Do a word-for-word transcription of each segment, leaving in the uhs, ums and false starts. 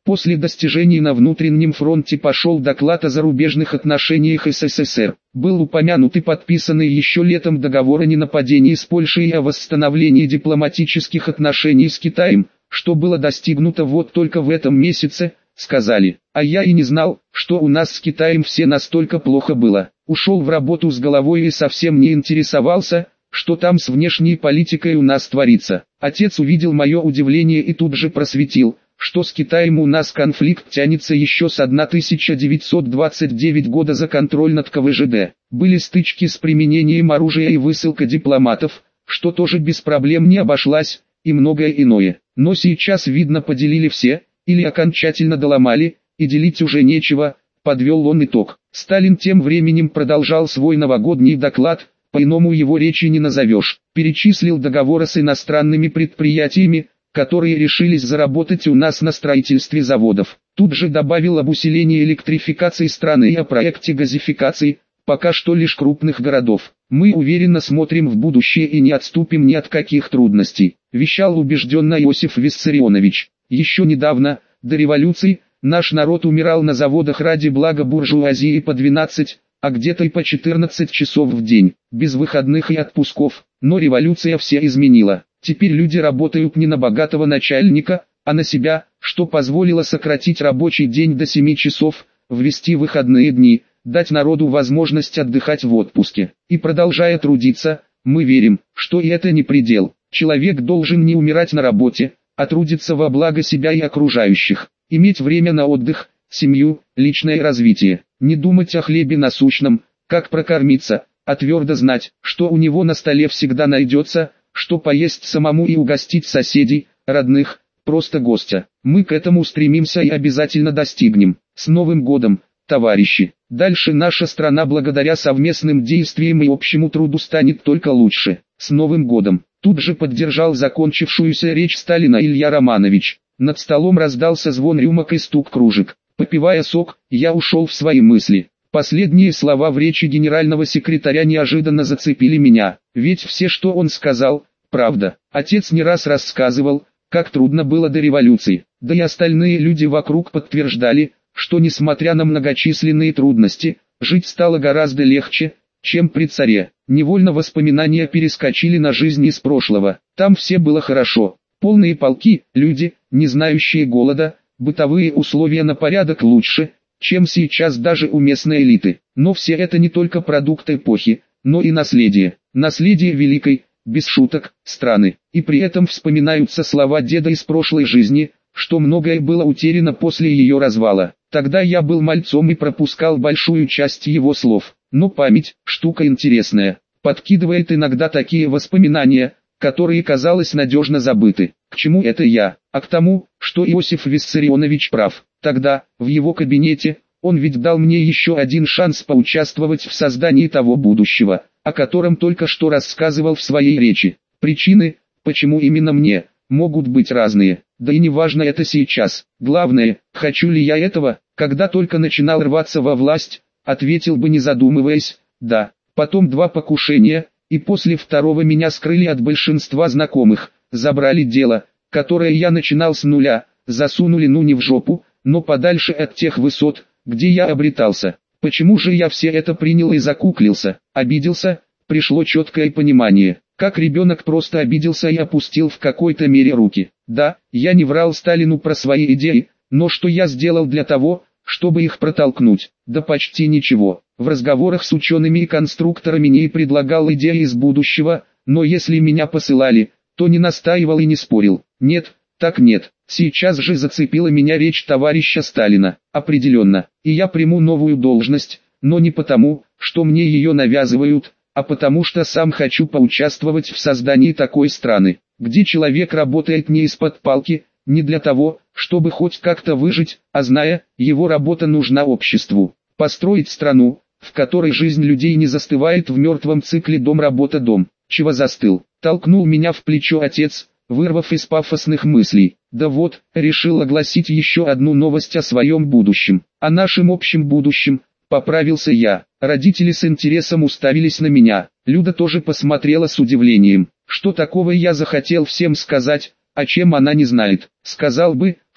После достижений на внутреннем фронте пошел доклад о зарубежных отношениях СССР. Был упомянут и подписанный еще летом договор о ненападении с Польшей и о восстановлении дипломатических отношений с Китаем, что было достигнуто вот только в этом месяце, сказали. А я и не знал, что у нас с Китаем все настолько плохо было. Ушел в работу с головой и совсем не интересовался, что там с внешней политикой у нас творится. Отец увидел мое удивление и тут же просветил, что с Китаем у нас конфликт тянется еще с тысяча девятьсот двадцать девятого года за контроль над ка вэ жэ дэ. Были стычки с применением оружия и высылка дипломатов, что тоже без проблем не обошлась, и многое иное. Но сейчас видно поделили все, или окончательно доломали, и делить уже нечего, подвел он итог. Сталин тем временем продолжал свой новогодний доклад, по-иному его речи не назовешь. Перечислил договоры с иностранными предприятиями, которые решились заработать у нас на строительстве заводов. Тут же добавил об усилении электрификации страны и о проекте газификации, пока что лишь крупных городов. Мы уверенно смотрим в будущее и не отступим ни от каких трудностей, вещал убежденно Иосиф Виссарионович. Еще недавно, до революции, наш народ умирал на заводах ради блага буржуазии по двенадцать, а где-то и по четырнадцать часов в день, без выходных и отпусков. Но революция все изменила. Теперь люди работают не на богатого начальника, а на себя, что позволило сократить рабочий день до семи часов, ввести выходные дни, дать народу возможность отдыхать в отпуске. И продолжая трудиться, мы верим, что и это не предел. Человек должен не умирать на работе, а трудиться во благо себя и окружающих. Иметь время на отдых, семью, личное развитие. Не думать о хлебе насущном, как прокормиться, а твердо знать, что у него на столе всегда найдется, что поесть самому и угостить соседей, родных, просто гостя. Мы к этому стремимся и обязательно достигнем. С Новым годом, товарищи! Дальше наша страна благодаря совместным действиям и общему труду станет только лучше. С Новым годом! Тут же поддержал закончившуюся речь Сталина Илья Романович. Над столом раздался звон рюмок и стук кружек. Попивая сок, я ушел в свои мысли. Последние слова в речи генерального секретаря неожиданно зацепили меня, ведь все, что он сказал, правда. Отец не раз рассказывал, как трудно было до революции, да и остальные люди вокруг подтверждали, что несмотря на многочисленные трудности, жить стало гораздо легче, чем при царе. Невольно воспоминания перескочили на жизнь из прошлого. Там все было хорошо. Полные полки, люди, не знающие голода, бытовые условия на порядок лучше, чем сейчас даже у местной элиты. Но все это не только продукт эпохи, но и наследие. Наследие великой, без шуток, страны. И при этом вспоминаются слова деда из прошлой жизни, что многое было утеряно после ее развала. Тогда я был мальцом и пропускал большую часть его слов. Но память – штука интересная. Подкидывает иногда такие воспоминания, которые, казалось, надежно забыты. К чему это я? А к тому, что Иосиф Виссарионович прав. Тогда, в его кабинете, он ведь дал мне еще один шанс поучаствовать в создании того будущего, о котором только что рассказывал в своей речи. Причины, почему именно мне, могут быть разные. Да и не важно это сейчас. Главное, хочу ли я этого. Когда только начинал рваться во власть, ответил бы не задумываясь, да. Потом два покушения, и после второго меня скрыли от большинства знакомых, забрали дело, которое я начинал с нуля, засунули ну не в жопу, но подальше от тех высот, где я обретался. Почему же я все это принял и закуклился? Обиделся? Пришло четкое понимание. Как ребенок просто обиделся и опустил в какой-то мере руки. Да, я не врал Сталину про свои идеи, но что я сделал для того, чтобы их протолкнуть? Да почти ничего. В разговорах с учеными и конструкторами не предлагал идеи из будущего, но если меня посылали, то не настаивал и не спорил. Нет, так нет. Сейчас же зацепила меня речь товарища Сталина. Определенно. И я приму новую должность, но не потому, что мне ее навязывают, а потому что сам хочу поучаствовать в создании такой страны, где человек работает не из-под палки, не для того, чтобы хоть как-то выжить, а зная, его работа нужна обществу. Построить страну, в которой жизнь людей не застывает в мертвом цикле дом-работа-дом. Чего застыл? Толкнул меня в плечо отец, вырвав из пафосных мыслей. Да вот, решил огласить еще одну новость о своем будущем. О нашем общем будущем, поправился я. Родители с интересом уставились на меня. Люда тоже посмотрела с удивлением. Что такого я захотел всем сказать, о чем она не знает. Сказал бы,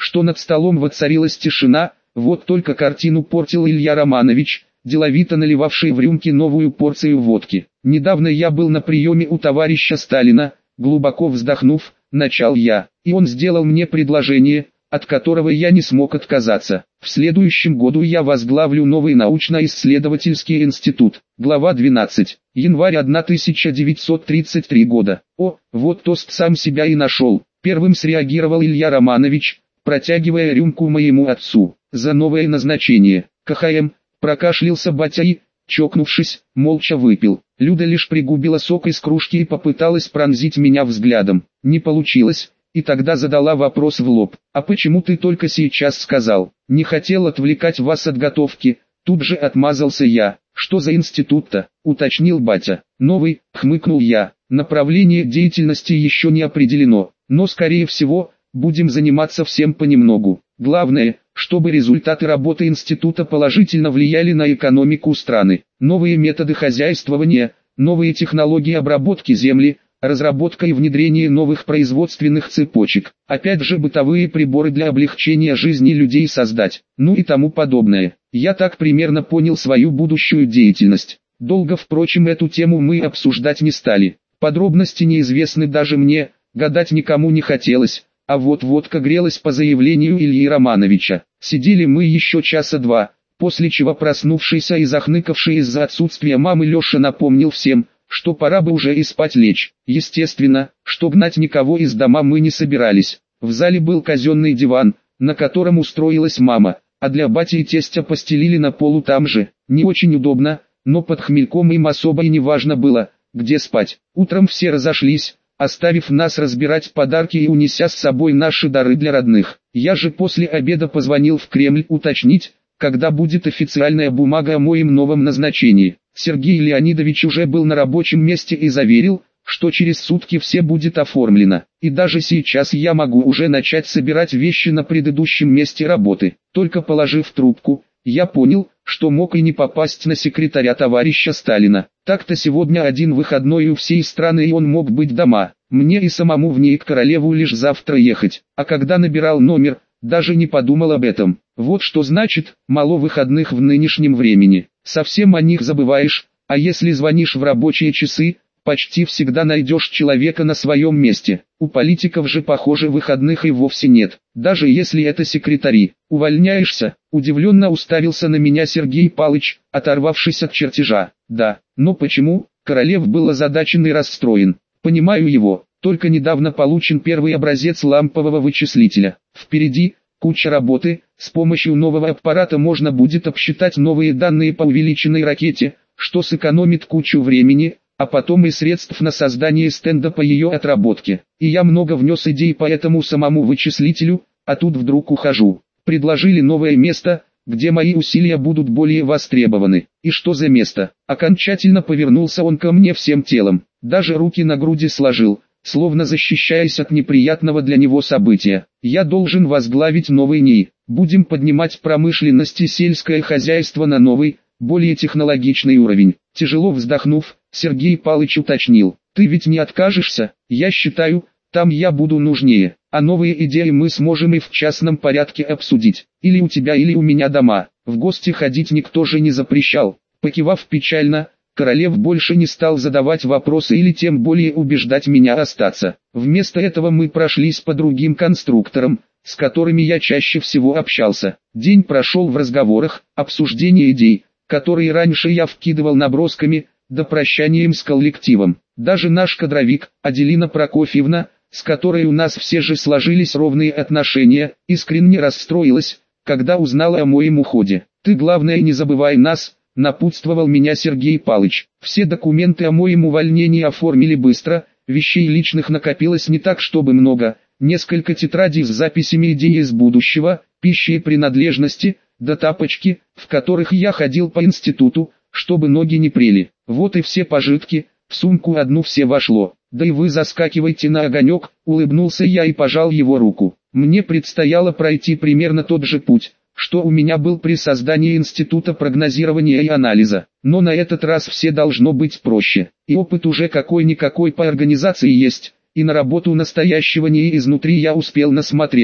что над столом воцарилась тишина, вот только картину портил Илья Романович, деловито наливавший в рюмки новую порцию водки. «Недавно я был на приеме у товарища Сталина», глубоко вздохнув, начал я, и он сделал мне предложение, от которого я не смог отказаться. В следующем году я возглавлю новый научно-исследовательский институт. Глава двенадцать. Январь тысяча девятьсот тридцать третьего года. О, вот тост сам себя и нашел. Первым среагировал Илья Романович, протягивая рюмку моему отцу. За новое назначение. КХМ, прокашлялся батя и, чокнувшись, молча выпил. Люда лишь пригубила сок из кружки и попыталась пронзить меня взглядом. Не получилось. И тогда задала вопрос в лоб. «А почему ты только сейчас сказал? Не хотел отвлекать вас от готовки». Тут же отмазался я. «Что за институт-то?» — уточнил батя. «Новый», — хмыкнул я. «Направление деятельности еще не определено, но скорее всего, будем заниматься всем понемногу. Главное, чтобы результаты работы института положительно влияли на экономику страны. Новые методы хозяйствования, новые технологии обработки земли, разработка и внедрение новых производственных цепочек, опять же бытовые приборы для облегчения жизни людей создать, ну и тому подобное. Я так примерно понял свою будущую деятельность. Долго, впрочем, эту тему мы обсуждать не стали. Подробности неизвестны даже мне, гадать никому не хотелось, а вот водка грелась по заявлению Ильи Романовича. Сидели мы еще часа два, после чего проснувшийся и захныкавший из-за отсутствия мамы Леша напомнил всем, что пора бы уже и спать лечь. Естественно, что гнать никого из дома мы не собирались. В зале был казенный диван, на котором устроилась мама, а для бати и тестя постелили на полу там же. Не очень удобно, но под хмельком им особо и не важно было, где спать. Утром все разошлись, оставив нас разбирать подарки и унеся с собой наши дары для родных. Я же после обеда позвонил в Кремль уточнить, когда будет официальная бумага о моем новом назначении. Сергей Леонидович уже был на рабочем месте и заверил, что через сутки все будет оформлено. И даже сейчас я могу уже начать собирать вещи на предыдущем месте работы. Только положив трубку, я понял, что мог и не попасть на секретаря товарища Сталина. Так-то сегодня один выходной у всей страны и он мог быть дома. Мне и самому в ней к королеву лишь завтра ехать. А когда набирал номер, даже не подумал об этом. Вот что значит, мало выходных в нынешнем времени. Совсем о них забываешь, а если звонишь в рабочие часы, почти всегда найдешь человека на своем месте. У политиков же, похоже, выходных и вовсе нет, даже если это секретари. «Увольняешься?» – удивленно уставился на меня Сергей Палыч, оторвавшись от чертежа. «Да, но почему?» – Королев был озадачен и расстроен. «Понимаю его, только недавно получен первый образец лампового вычислителя. Впереди куча работы, с помощью нового аппарата можно будет обсчитать новые данные по увеличенной ракете, что сэкономит кучу времени, а потом и средств на создание стенда по ее отработке. И я много внес идей по этому самому вычислителю, а тут вдруг ухожу. Предложили новое место, где мои усилия будут более востребованы. И что за место?» Окончательно повернулся он ко мне всем телом, даже руки на груди сложил, словно защищаясь от неприятного для него события. «Я должен возглавить новый НИИ. Будем поднимать промышленность и сельское хозяйство на новый, более технологичный уровень». Тяжело вздохнув, Сергей Палыч уточнил: «Ты ведь не откажешься? Я считаю, там я буду нужнее, а новые идеи мы сможем и в частном порядке обсудить. Или у тебя, или у меня дома. В гости ходить никто же не запрещал». Покивав печально, Королев больше не стал задавать вопросы или тем более убеждать меня остаться. Вместо этого мы прошлись по другим конструкторам, с которыми я чаще всего общался. День прошел в разговорах, обсуждении идей, которые раньше я вкидывал набросками, до прощанием с коллективом. Даже наш кадровик, Аделина Прокофьевна, с которой у нас все же сложились ровные отношения, искренне расстроилась, когда узнала о моем уходе. «Ты главное не забывай нас», — напутствовал меня Сергей Палыч. «Все документы о моем увольнении оформили быстро, вещей личных накопилось не так чтобы много, несколько тетрадей с записями идей из будущего, пищи и принадлежности, да тапочки, в которых я ходил по институту, чтобы ноги не прели. Вот и все пожитки, в сумку одну все вошло. Да и вы заскакивайте на огонек», — улыбнулся я и пожал его руку. Мне предстояло пройти примерно тот же путь, что у меня был при создании Института прогнозирования и анализа. Но на этот раз все должно быть проще. И опыт уже какой-никакой по организации есть, и на работу настоящего НИИ изнутри я успел насмотреться.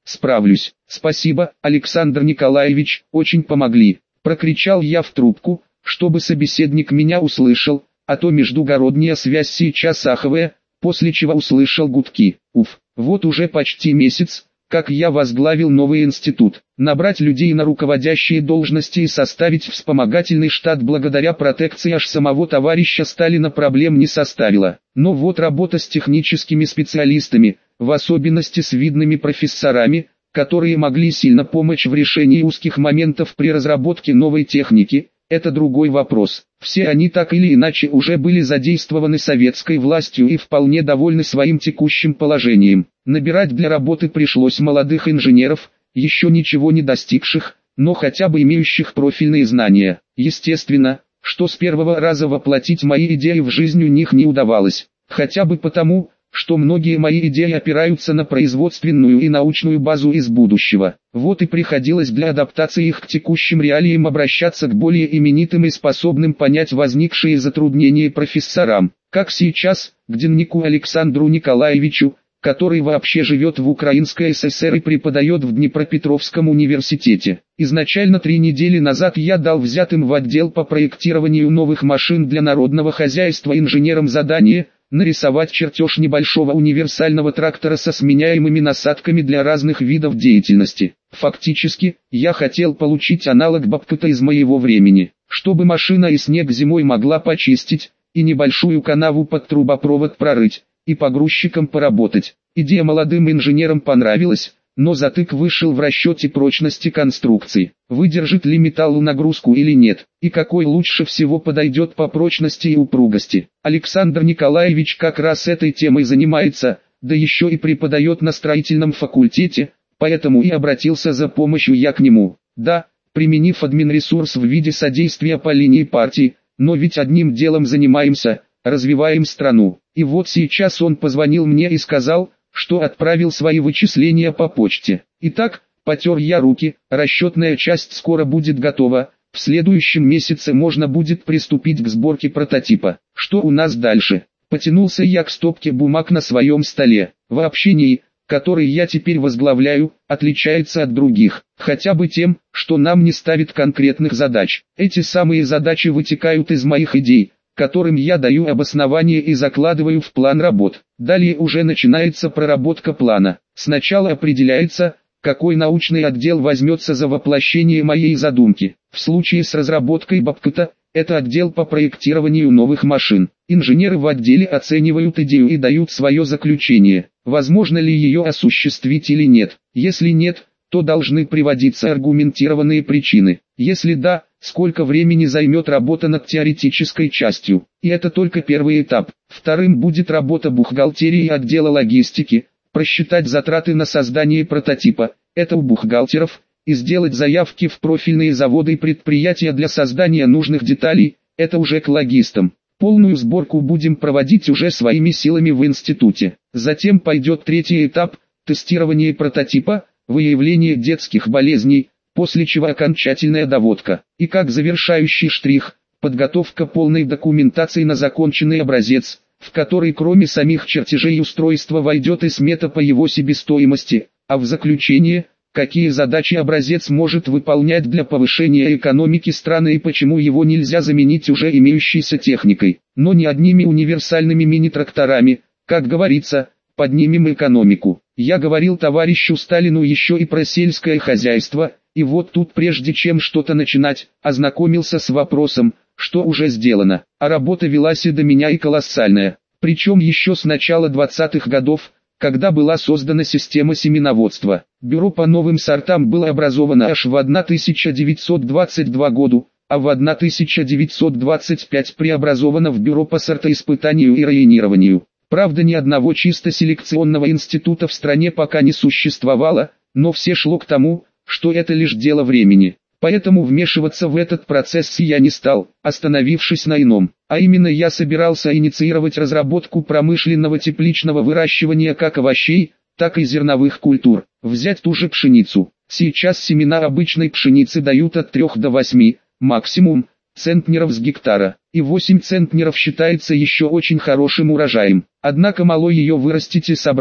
справлюсь. Спасибо, Александр Николаевич, очень помогли. Прокричал я в трубку, чтобы собеседник меня услышал, а то междугородняя связь сейчас аховая, после чего услышал гудки. Уф, вот уже почти месяц, как я возглавил новый институт. Набрать людей на руководящие должности и составить вспомогательный штат благодаря протекции аж самого товарища Сталина проблем не составило. Но вот работа с техническими специалистами, в особенности с видными профессорами, которые могли сильно помочь в решении узких моментов при разработке новой техники, это другой вопрос. Все они так или иначе уже были задействованы советской властью и вполне довольны своим текущим положением. Набирать для работы пришлось молодых инженеров, еще ничего не достигших, но хотя бы имеющих профильные знания. Естественно, что с первого раза воплотить мои идеи в жизнь у них не удавалось. Хотя бы потому, что многие мои идеи опираются на производственную и научную базу из будущего. Вот и приходилось для адаптации их к текущим реалиям обращаться к более именитым и способным понять возникшие затруднения профессорам, как сейчас, к дневнику Александру Николаевичу, который вообще живет в Украинской ССР и преподает в Днепропетровском университете. Изначально три недели назад я дал взятым в отдел по проектированию новых машин для народного хозяйства инженерам задание – нарисовать чертеж небольшого универсального трактора со сменяемыми насадками для разных видов деятельности. Фактически, я хотел получить аналог бобката из моего времени, чтобы машина и снег зимой могла почистить, и небольшую канаву под трубопровод прорыть, и погрузчиком поработать. Идея молодым инженерам понравилась, но затык вышел в расчете прочности конструкции. Выдержит ли металл нагрузку или нет, и какой лучше всего подойдет по прочности и упругости. Александр Николаевич как раз этой темой занимается, да еще и преподает на строительном факультете, поэтому и обратился за помощью я к нему. Да, применив админресурс в виде содействия по линии партии, но ведь одним делом занимаемся, развиваем страну. И вот сейчас он позвонил мне и сказал, что отправил свои вычисления по почте. Итак, потер я руки, расчетная часть скоро будет готова, в следующем месяце можно будет приступить к сборке прототипа. Что у нас дальше? Потянулся я к стопке бумаг на своем столе. В общении, который я теперь возглавляю, отличается от других, хотя бы тем, что нам не ставит конкретных задач. Эти самые задачи вытекают из моих идей, которым я даю обоснование и закладываю в план работ. Далее уже начинается проработка плана. Сначала определяется, какой научный отдел возьмется за воплощение моей задумки. В случае с разработкой бобката, это отдел по проектированию новых машин. Инженеры в отделе оценивают идею и дают свое заключение, возможно ли ее осуществить или нет. Если нет, то должны приводиться аргументированные причины. Если да, сколько времени займет работа над теоретической частью. И это только первый этап. Вторым будет работа бухгалтерии и отдела логистики, просчитать затраты на создание прототипа, это у бухгалтеров, и сделать заявки в профильные заводы и предприятия для создания нужных деталей, это уже к логистам. Полную сборку будем проводить уже своими силами в институте. Затем пойдет третий этап, тестирование прототипа, выявление детских болезней, после чего окончательная доводка. И как завершающий штрих, подготовка полной документации на законченный образец, в который кроме самих чертежей устройства войдет и смета по его себестоимости, а в заключение, какие задачи образец может выполнять для повышения экономики страны и почему его нельзя заменить уже имеющейся техникой, но не одними универсальными мини-тракторами, как говорится, поднимем экономику. Я говорил товарищу Сталину еще и про сельское хозяйство, и вот тут прежде чем что-то начинать, ознакомился с вопросом, что уже сделано, а работа велась и до меня и колоссальная, причем еще с начала двадцатых годов, когда была создана система семеноводства. Бюро по новым сортам было образовано аж в тысяча девятьсот двадцать втором году, а в тысяча девятьсот двадцать пятом преобразовано в Бюро по сортоиспытанию и районированию. Правда, ни одного чисто селекционного института в стране пока не существовало, но все шло к тому, что это лишь дело времени. Поэтому вмешиваться в этот процесс я не стал, остановившись на ином. А именно я собирался инициировать разработку промышленного тепличного выращивания как овощей, так и зерновых культур. Взять ту же пшеницу. Сейчас семена обычной пшеницы дают от трёх до восьми, максимум, центнеров с гектара. И восемь центнеров считается еще очень хорошим урожаем. Однако мало ее вырастить и собрать,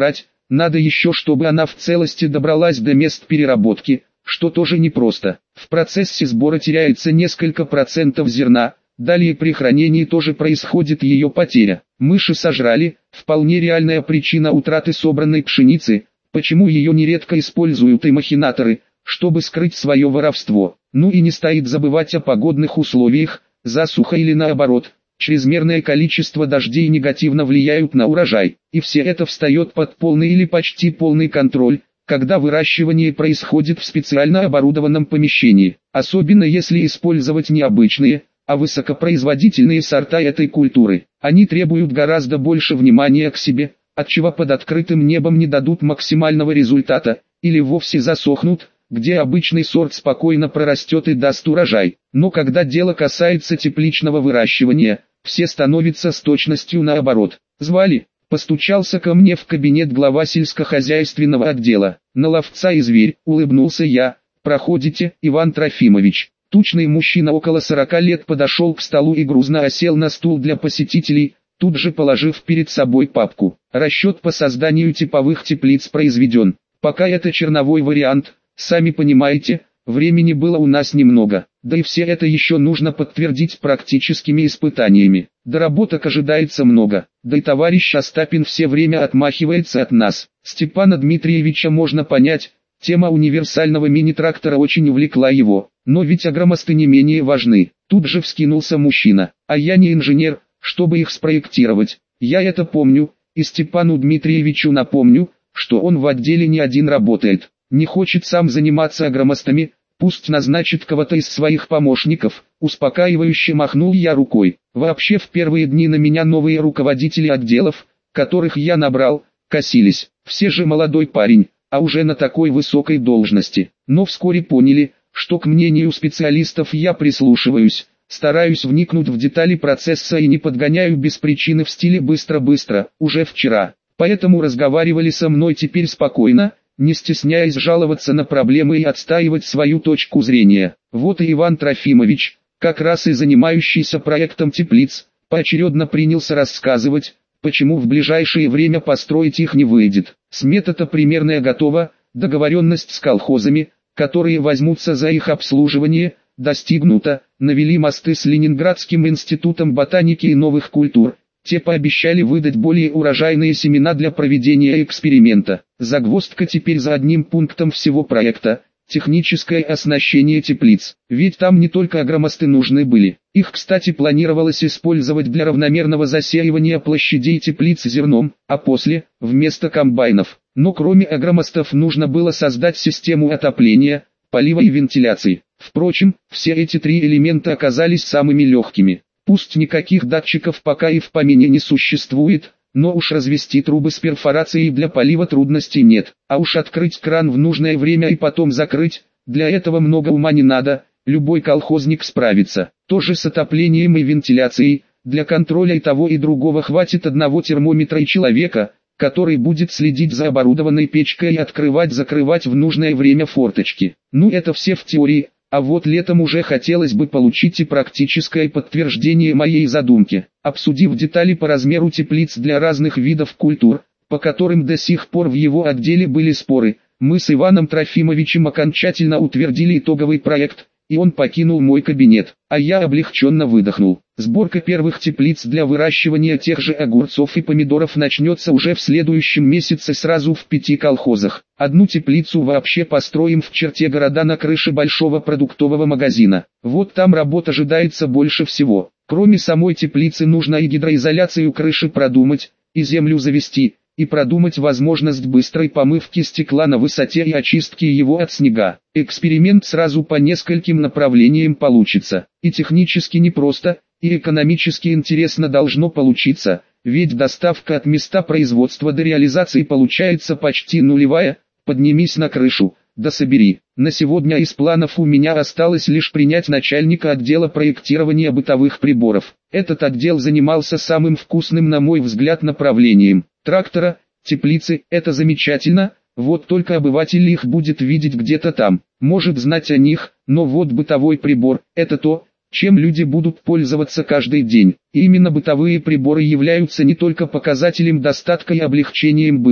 надо еще, чтобы она в целости добралась до мест переработки, что тоже непросто. В процессе сбора теряется несколько процентов зерна, далее при хранении тоже происходит ее потеря. Мыши сожрали, вполне реальная причина утраты собранной пшеницы, почему ее нередко используют и махинаторы, чтобы скрыть свое воровство. Ну и не стоит забывать о погодных условиях, засуха или наоборот, чрезмерное количество дождей негативно влияют на урожай, и все это встает под полный или почти полный контроль, когда выращивание происходит в специально оборудованном помещении, особенно если использовать необычные, а высокопроизводительные сорта этой культуры. Они требуют гораздо больше внимания к себе, отчего под открытым небом не дадут максимального результата, или вовсе засохнут, где обычный сорт спокойно прорастет и даст урожай. Но когда дело касается тепличного выращивания, все становятся с точностью наоборот. Звали, постучался ко мне в кабинет глава сельскохозяйственного отдела. На ловца и зверь, улыбнулся я. Проходите, Иван Трофимович. Тучный мужчина около сорока лет подошел к столу и грузно осел на стул для посетителей, тут же положив перед собой папку. Расчет по созданию типовых теплиц произведен. Пока это черновой вариант, сами понимаете, времени было у нас немного, да и все это еще нужно подтвердить практическими испытаниями. Доработок ожидается много, да и товарищ Остапин все время отмахивается от нас. Степана Дмитриевича можно понять, тема универсального мини-трактора очень увлекла его, но ведь агромосты не менее важны. Тут же вскинулся мужчина, а я не инженер, чтобы их спроектировать. Я это помню, и Степану Дмитриевичу напомню, что он в отделе не один работает. Не хочет сам заниматься агромостами, пусть назначит кого-то из своих помощников. Успокаивающе махнул я рукой. Вообще в первые дни на меня новые руководители отделов, которых я набрал, косились. Все же молодой парень, а уже на такой высокой должности. Но вскоре поняли, что к мнению специалистов я прислушиваюсь, стараюсь вникнуть в детали процесса и не подгоняю без причины в стиле быстро-быстро, уже вчера. Поэтому разговаривали со мной теперь спокойно, не стесняясь жаловаться на проблемы и отстаивать свою точку зрения. Вот и Иван Трофимович, как раз и занимающийся проектом теплиц, поочередно принялся рассказывать, почему в ближайшее время построить их не выйдет. Смета-то примерная готова, договоренность с колхозами, которые возьмутся за их обслуживание, достигнута, навели мосты с Ленинградским институтом ботаники и новых культур. Те пообещали выдать более урожайные семена для проведения эксперимента. Загвоздка теперь за одним пунктом всего проекта – техническое оснащение теплиц. Ведь там не только агромосты нужны были. Их, кстати, планировалось использовать для равномерного засеивания площадей теплиц зерном, а после – вместо комбайнов. Но кроме агромостов нужно было создать систему отопления, полива и вентиляции. Впрочем, все эти три элемента оказались самыми легкими. Пусть никаких датчиков пока и в помине не существует, но уж развести трубы с перфорацией для полива трудностей нет. А уж открыть кран в нужное время и потом закрыть, для этого много ума не надо, любой колхозник справится. Тоже с отоплением и вентиляцией, для контроля и того и другого хватит одного термометра и человека, который будет следить за оборудованной печкой и открывать-закрывать в нужное время форточки. Ну это все в теории. А вот летом уже хотелось бы получить и практическое подтверждение моей задумки. Обсудив детали по размеру теплиц для разных видов культур, по которым до сих пор в его отделе были споры, мы с Иваном Трофимовичем окончательно утвердили итоговый проект, и он покинул мой кабинет, а я облегченно выдохнул. Сборка первых теплиц для выращивания тех же огурцов и помидоров начнется уже в следующем месяце сразу в пяти колхозах. Одну теплицу вообще построим в черте города на крыше большого продуктового магазина. Вот там работ ожидается больше всего. Кроме самой теплицы нужно и гидроизоляцию крыши продумать, и землю завести, и продумать возможность быстрой помывки стекла на высоте и очистки его от снега. Эксперимент сразу по нескольким направлениям получится. И технически непросто, и экономически интересно должно получиться, ведь доставка от места производства до реализации получается почти нулевая. Поднимись на крышу, да собери. На сегодня из планов у меня осталось лишь принять начальника отдела проектирования бытовых приборов. Этот отдел занимался самым вкусным на мой взгляд направлением. Трактора, теплицы – это замечательно, вот только обыватель их будет видеть где-то там, может знать о них, но вот бытовой прибор – это то, чем люди будут пользоваться каждый день. И именно бытовые приборы являются не только показателем достатка и облегчением быта,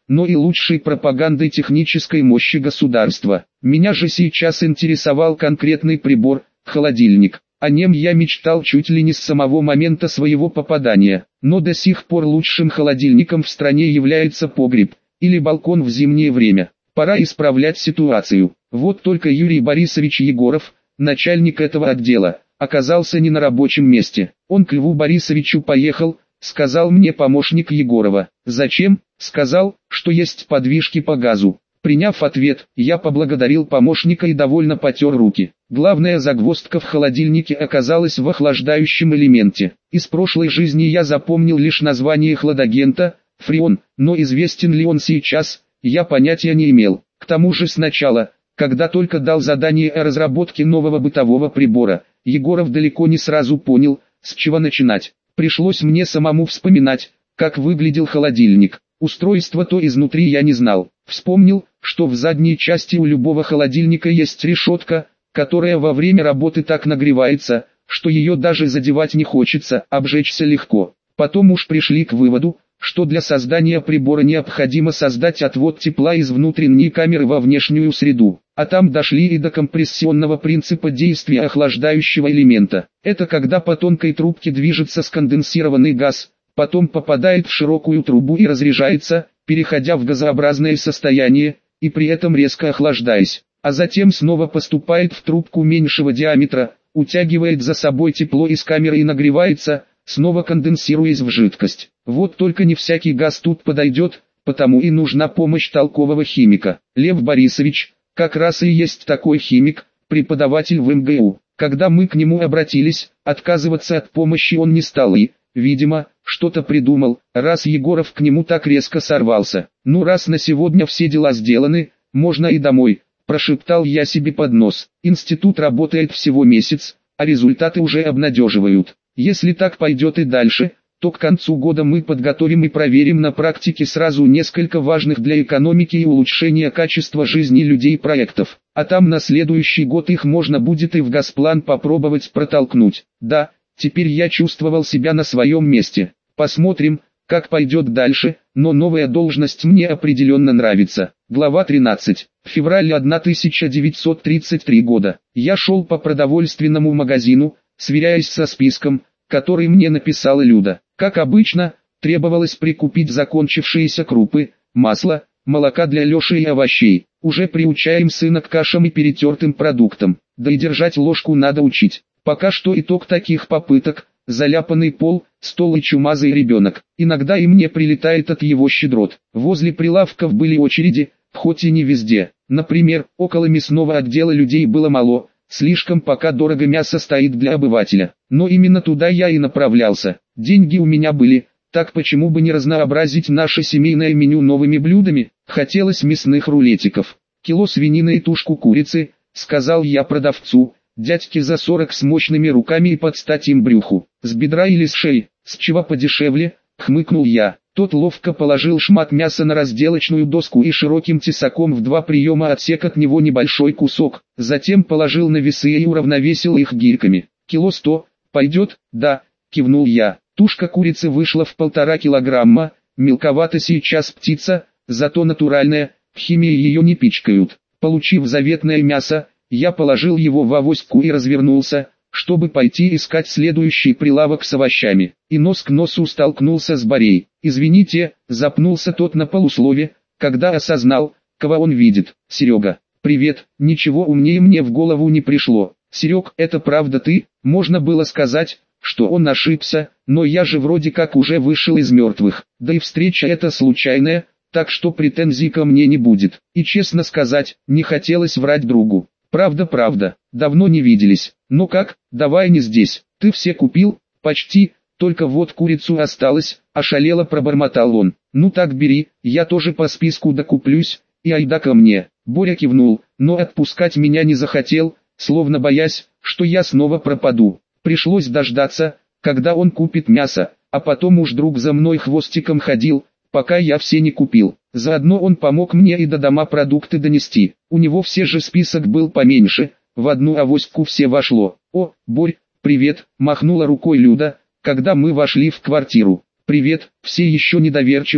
но и лучшей пропагандой технической мощи государства. Меня же сейчас интересовал конкретный прибор – холодильник. О нем я мечтал чуть ли не с самого момента своего попадания, но до сих пор лучшим холодильником в стране является погреб или балкон в зимнее время. Пора исправлять ситуацию. Вот только Юрий Борисович Егоров, начальник этого отдела, оказался не на рабочем месте. Он к Льву Борисовичу поехал, сказал мне помощник Егорова. Зачем? Сказал, что есть подвижки по газу. Приняв ответ, я поблагодарил помощника и довольно потер руки. Главная загвоздка в холодильнике оказалась в охлаждающем элементе. Из прошлой жизни я запомнил лишь название хладагента – фреон, но известен ли он сейчас, я понятия не имел. К тому же сначала, когда только дал задание о разработке нового бытового прибора, Егоров далеко не сразу понял, с чего начинать. Пришлось мне самому вспоминать, как выглядел холодильник. Устройство то изнутри я не знал. Вспомнил, что в задней части у любого холодильника есть решетка, которая во время работы так нагревается, что ее даже задевать не хочется, обжечься легко. Потом уж пришли к выводу, что для создания прибора необходимо создать отвод тепла из внутренней камеры во внешнюю среду. А там дошли и до компрессионного принципа действия охлаждающего элемента. Это когда по тонкой трубке движется сконденсированный газ, потом попадает в широкую трубу и разряжается, переходя в газообразное состояние, и при этом резко охлаждаясь, а затем снова поступает в трубку меньшего диаметра, утягивает за собой тепло из камеры и нагревается, снова конденсируясь в жидкость. Вот только не всякий газ тут подойдет, потому и нужна помощь толкового химика. Лев Борисович, как раз и есть такой химик, преподаватель в эм гэ у. Когда мы к нему обратились, отказываться от помощи он не стал и, видимо, что-то придумал, раз Егоров к нему так резко сорвался. Ну раз на сегодня все дела сделаны, можно и домой, прошептал я себе под нос. Институт работает всего месяц, а результаты уже обнадеживают. Если так пойдет и дальше, то к концу года мы подготовим и проверим на практике сразу несколько важных для экономики и улучшения качества жизни людей проектов. А там на следующий год их можно будет и в Газплан попробовать протолкнуть. Да, теперь я чувствовал себя на своем месте. Посмотрим, как пойдет дальше, но новая должность мне определенно нравится. Глава тринадцать. Февраль тысяча девятьсот тридцать третьего года. Я шел по продовольственному магазину, сверяясь со списком, который мне написала Люда. Как обычно, требовалось прикупить закончившиеся крупы, масло, молока для Леши и овощей. Уже приучаем сына к кашам и перетертым продуктам, да и держать ложку надо учить. Пока что итог таких попыток – заляпанный пол, стол и чумазый ребенок. Иногда и мне прилетает от его щедрот. Возле прилавков были очереди, хоть и не везде. Например, около мясного отдела людей было мало, слишком пока дорого мясо стоит для обывателя. Но именно туда я и направлялся. Деньги у меня были, так почему бы не разнообразить наше семейное меню новыми блюдами? Хотелось мясных рулетиков. Кило свинины и тушку курицы, сказал я продавцу. Дядьки за сорок с мощными руками и под стать им брюху. С бедра или с шеи, с чего подешевле, хмыкнул я. Тот ловко положил шмат мяса на разделочную доску и широким тесаком в два приема отсек от него небольшой кусок. Затем положил на весы и уравновесил их гирьками. Кило сто, пойдет? Да, кивнул я. Тушка курицы вышла в полтора килограмма, мелковата сейчас птица, зато натуральная, в химии ее не пичкают. Получив заветное мясо, я положил его в авоську и развернулся, чтобы пойти искать следующий прилавок с овощами. И нос к носу столкнулся с Борей. «Извините», запнулся тот на полуслове, когда осознал, кого он видит. «Серега, привет», ничего умнее мне в голову не пришло. «Серег, это правда ты?» Можно было сказать, что он ошибся, но я же вроде как уже вышел из мертвых. Да и встреча эта случайная, так что претензий ко мне не будет. И честно сказать, не хотелось врать другу. Правда, правда, давно не виделись. Ну как, давай не здесь. Ты все купил? Почти, только вот курицу осталось, ошалело пробормотал он. Ну так бери, я тоже по списку докуплюсь, и айда ко мне. Боря кивнул, но отпускать меня не захотел, словно боясь, что я снова пропаду. Пришлось дождаться, когда он купит мясо, а потом уж друг за мной хвостиком ходил, пока я все не купил. Заодно он помог мне и до дома продукты донести. У него все же список был поменьше, в одну авоську все вошло. «О, Борь, привет», махнула рукой Люда, когда мы вошли в квартиру. «Привет», все еще недоверчиво,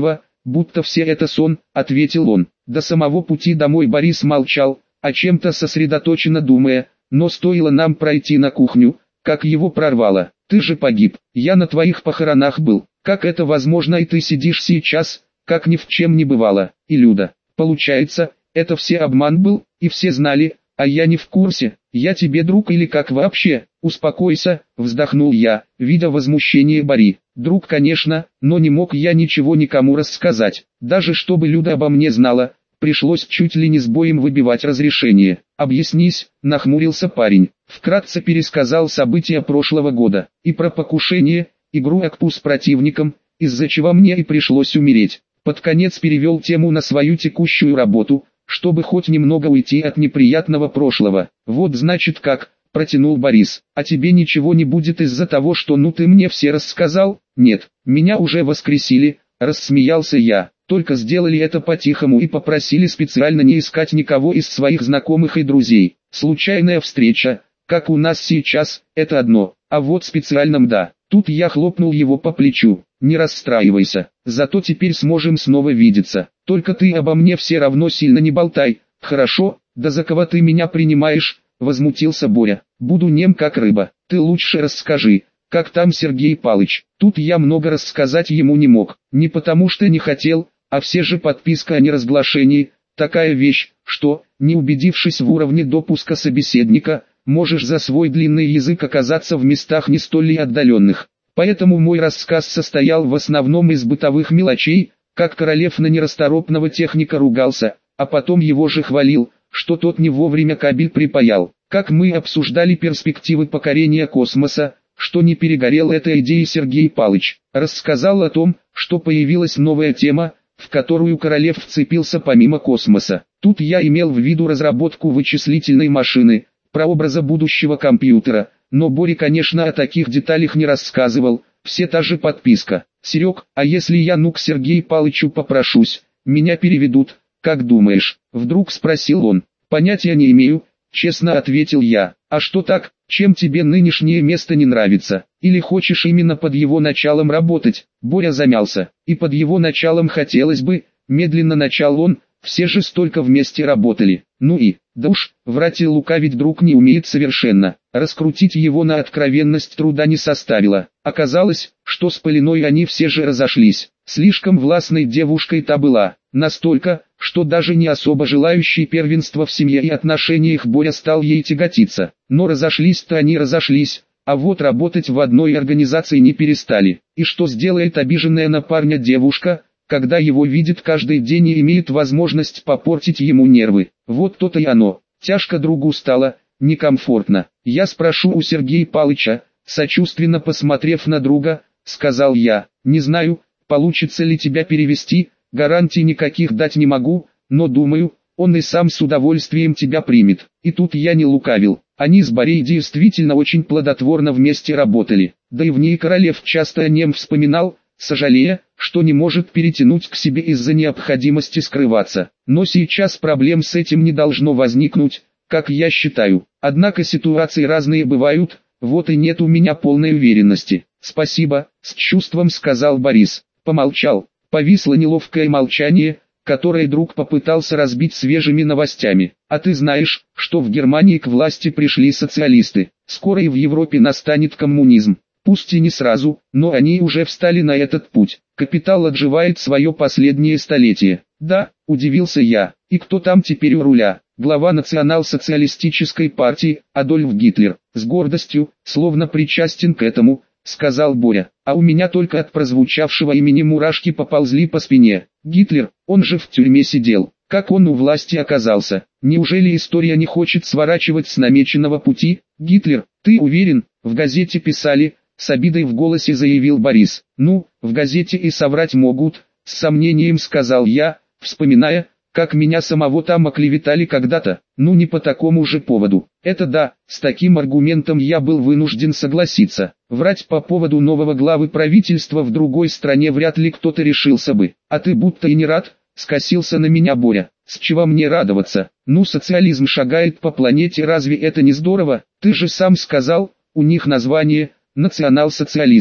будто все это сон, ответил он. До самого пути домой Борис молчал, о чем-то сосредоточенно думая, но стоило нам пройти на кухню, как его прорвало. Ты же погиб, я на твоих похоронах был, как это возможно и ты сидишь сейчас, как ни в чем не бывало. И Люда, получается, это все обман был, и все знали, а я не в курсе, я тебе друг или как вообще? Успокойся, вздохнул я, видя возмущение Бори. Друг, конечно, но не мог я ничего никому рассказать, даже чтобы Люда обо мне знала, пришлось чуть ли не с боем выбивать разрешение. Объяснись, нахмурился парень, вкратце пересказал события прошлого года, и про покушение, игру АКПУ с противником, из-за чего мне и пришлось умереть. Под конец перевел тему на свою текущую работу, чтобы хоть немного уйти от неприятного прошлого. Вот значит как, протянул Борис, а тебе ничего не будет из-за того, что ну ты мне все рассказал? Нет, меня уже воскресили, рассмеялся я, только сделали это по-тихому и попросили специально не искать никого из своих знакомых и друзей. Случайная встреча, как у нас сейчас, это одно, а вот специальном да. Тут я хлопнул его по плечу. Не расстраивайся, зато теперь сможем снова видеться. Только ты обо мне все равно сильно не болтай, хорошо? Да за кого ты меня принимаешь? Возмутился Боря. Буду нем как рыба. Ты лучше расскажи, как там Сергей Палыч. Тут я много рассказать ему не мог. Не потому что не хотел, а все же подписка о неразглашении. Такая вещь, что, не убедившись в уровне допуска собеседника, можешь за свой длинный язык оказаться в местах не столь и отдаленных. Поэтому мой рассказ состоял в основном из бытовых мелочей, как Королев на нерасторопного техника ругался, а потом его же хвалил, что тот не вовремя кабель припаял. Как мы обсуждали перспективы покорения космоса, что не перегорел этой идеей Сергей Палыч. Рассказал о том, что появилась новая тема, в которую Королев вцепился помимо космоса. Тут я имел в виду разработку вычислительной машины, прообраза будущего компьютера, но Боре, конечно, о таких деталях не рассказывал, все та же подписка. Серег, а если я ну к Сергею Палычу попрошусь, меня переведут, как думаешь? Вдруг спросил он. Понятия не имею, честно ответил я. А что так, чем тебе нынешнее место не нравится? Или хочешь именно под его началом работать? Боря замялся. И под его началом хотелось бы, медленно начал он, все же столько вместе работали. Ну и, да уж, врать и лукавить друг не умеет совершенно. Раскрутить его на откровенность труда не составило. Оказалось, что с Полиной они все же разошлись. Слишком властной девушкой та была. Настолько, что даже не особо желающий первенства в семье и отношениях Боря стал ей тяготиться. Но разошлись-то они разошлись, а вот работать в одной организации не перестали. И что сделает обиженная на парня девушка, когда его видит каждый день и имеет возможность попортить ему нервы? Вот то-то и оно. Тяжко другу стало, некомфортно. Я спрошу у Сергея Палыча, сочувственно посмотрев на друга, сказал я. Не знаю, получится ли тебя перевести, гарантий никаких дать не могу, но думаю, он и сам с удовольствием тебя примет. И тут я не лукавил. Они с Борей действительно очень плодотворно вместе работали. Да и в ней Королев часто о нем вспоминал, сожалея, что не может перетянуть к себе из-за необходимости скрываться. Но сейчас проблем с этим не должно возникнуть, как я считаю. Однако ситуации разные бывают, вот и нет у меня полной уверенности. Спасибо, с чувством сказал Борис. Помолчал. Повисло неловкое молчание, которое друг попытался разбить свежими новостями. А ты знаешь, что в Германии к власти пришли социалисты. Скоро и в Европе настанет коммунизм. Пусть и не сразу, но они уже встали на этот путь. Капитал отживает свое последнее столетие. Да, удивился я. И кто там теперь у руля? Глава национал-социалистической партии, Адольф Гитлер. С гордостью, словно причастен к этому, сказал Боря. А у меня только от прозвучавшего имени мурашки поползли по спине. Гитлер, он же в тюрьме сидел. Как он у власти оказался? Неужели история не хочет сворачивать с намеченного пути? Гитлер, ты уверен? В газете писали, с обидой в голосе заявил Борис. Ну, в газете и соврать могут, с сомнением сказал я, вспоминая, как меня самого там оклеветали когда-то. Ну не по такому же поводу. Это да, с таким аргументом я был вынужден согласиться. Врать по поводу нового главы правительства в другой стране вряд ли кто-то решился бы. А ты будто и не рад? Скосился на меня Боря. С чего мне радоваться? Ну социализм шагает по планете, разве это не здорово? Ты же сам сказал, у них название национал-социалисты.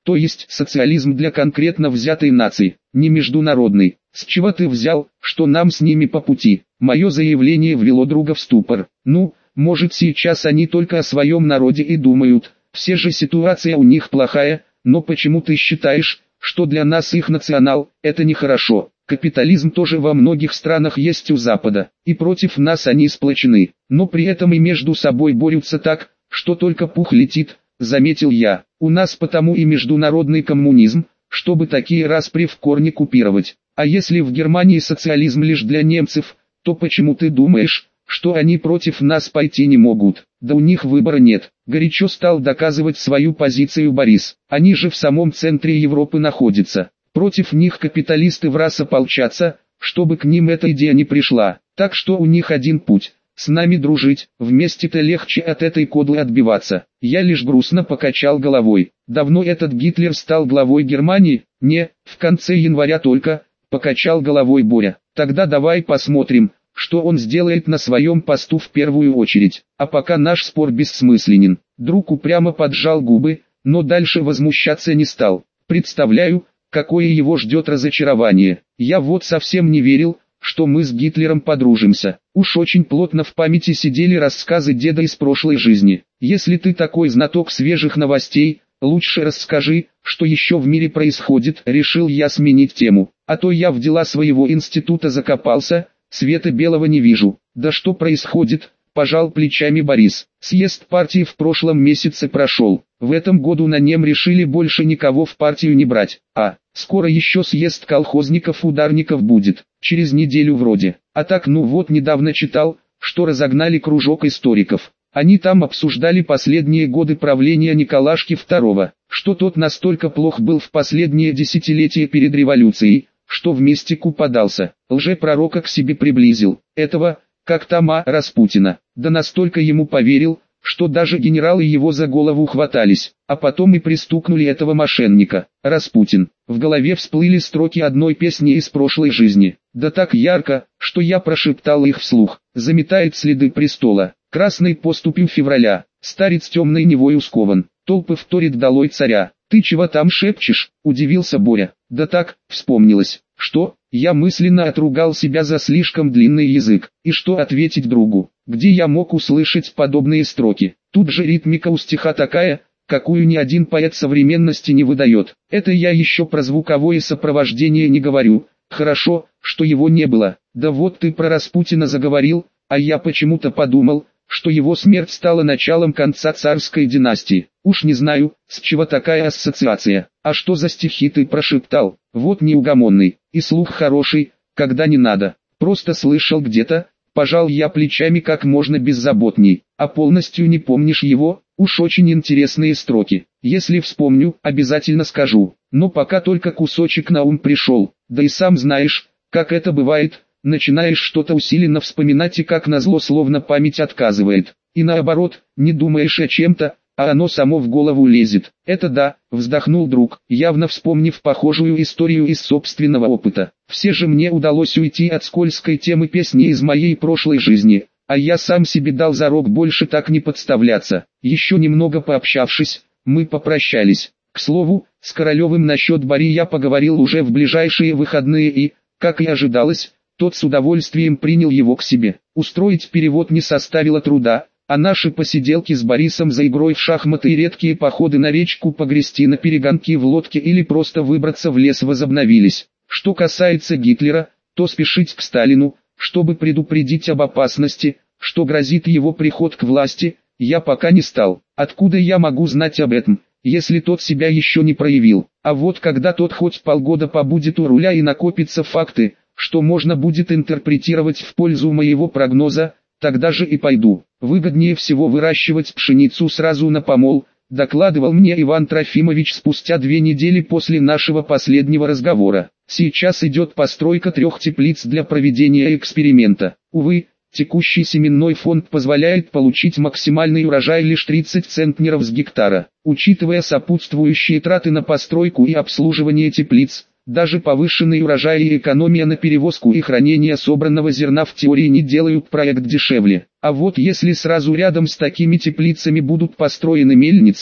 То есть социализм для конкретно взятой нации, не международный. С чего ты взял, что нам с ними по пути? Мое заявление ввело друга в ступор. Ну, может сейчас они только о своем народе и думают. Все же ситуация у них плохая, но почему ты считаешь, что для нас их национал – это нехорошо? Капитализм тоже во многих странах есть у Запада, и против нас они сплочены, но при этом и между собой борются так, что только пух летит, заметил я. У нас потому и международный коммунизм, чтобы такие распри в корне купировать. А если в Германии социализм лишь для немцев, то почему ты думаешь, что они против нас пойти не могут? Да у них выбора нет. Горячо стал доказывать свою позицию Борис. Они же в самом центре Европы находятся. Против них капиталисты враз ополчатся, чтобы к ним эта идея не пришла. Так что у них один путь – с нами дружить, вместе-то легче от этой кодлы отбиваться. Я лишь грустно покачал головой. Давно этот Гитлер стал главой Германии? Не, в конце января только, покачал головой Боря. Тогда давай посмотрим, что он сделает на своем посту в первую очередь. А пока наш спор бессмысленен. Друг упрямо поджал губы, но дальше возмущаться не стал. Представляю, какое его ждет разочарование. Я вот совсем не верил, что мы с Гитлером подружимся. Уж очень плотно в памяти сидели рассказы деда из прошлой жизни. Если ты такой знаток свежих новостей, лучше расскажи, что еще в мире происходит. Решил я сменить тему, а то я в дела своего института закопался, света белого не вижу. Да что происходит? Пожал плечами Борис. Съезд партии в прошлом месяце прошел. В этом году на нем решили больше никого в партию не брать. А, скоро еще съезд колхозников-ударников будет. Через неделю вроде. А так ну вот недавно читал, что разогнали кружок историков. Они там обсуждали последние годы правления Николашки второго. Что тот настолько плох был в последние десятилетия перед революцией, что в мистику подался. Лжепророка к себе приблизил. Этого, как там а Распутина. Да настолько ему поверил, что даже генералы его за голову хватались, а потом и пристукнули этого мошенника. Распутин. В голове всплыли строки одной песни из прошлой жизни. Да так ярко, что я прошептал их вслух. Заметает следы престола. Красной поступью февраля. Старец темной невою скован. Толпы вторит долой царя. Ты чего там шепчешь? Удивился Боря. Да так, вспомнилось. Что? Я мысленно отругал себя за слишком длинный язык. И что ответить другу? Где я мог услышать подобные строки? Тут же ритмика у стиха такая, какую ни один поэт современности не выдает. Это я еще про звуковое сопровождение не говорю. Хорошо, что его не было. Да вот ты про Распутина заговорил, а я почему-то подумал, что его смерть стала началом конца царской династии. Уж не знаю, с чего такая ассоциация. А что за стихи ты прошептал? Вот неугомонный, и слух хороший, когда не надо. Просто слышал где-то, пожал я плечами как можно беззаботней. А полностью не помнишь его? Уж очень интересные строки. Если вспомню, обязательно скажу. Но пока только кусочек на ум пришел. Да и сам знаешь, как это бывает. Начинаешь что-то усиленно вспоминать и как назло словно память отказывает. И наоборот, не думаешь о чем-то, а оно само в голову лезет. Это да, вздохнул друг, явно вспомнив похожую историю из собственного опыта. Все же мне удалось уйти от скользкой темы песни из моей прошлой жизни, а я сам себе дал зарок больше так не подставляться. Еще немного пообщавшись, мы попрощались. К слову, с Королевым насчет Бори я поговорил уже в ближайшие выходные и, как и ожидалось, тот с удовольствием принял его к себе. Устроить перевод не составило труда, а наши посиделки с Борисом за игрой в шахматы и редкие походы на речку погрести на перегонки в лодке или просто выбраться в лес возобновились. Что касается Гитлера, то спешить к Сталину, чтобы предупредить об опасности, что грозит его приход к власти, я пока не стал. Откуда я могу знать об этом, если тот себя еще не проявил? А вот когда тот хоть полгода побудет у руля и накопятся факты, что можно будет интерпретировать в пользу моего прогноза, тогда же и пойду. Выгоднее всего выращивать пшеницу сразу на помол, докладывал мне Иван Трофимович спустя две недели после нашего последнего разговора. Сейчас идет постройка трех теплиц для проведения эксперимента. Увы, текущий семенной фонд позволяет получить максимальный урожай лишь тридцать центнеров с гектара. Учитывая сопутствующие траты на постройку и обслуживание теплиц, даже повышенный урожай и экономия на перевозку и хранение собранного зерна в теории не делают проект дешевле. А вот если сразу рядом с такими теплицами будут построены мельницы,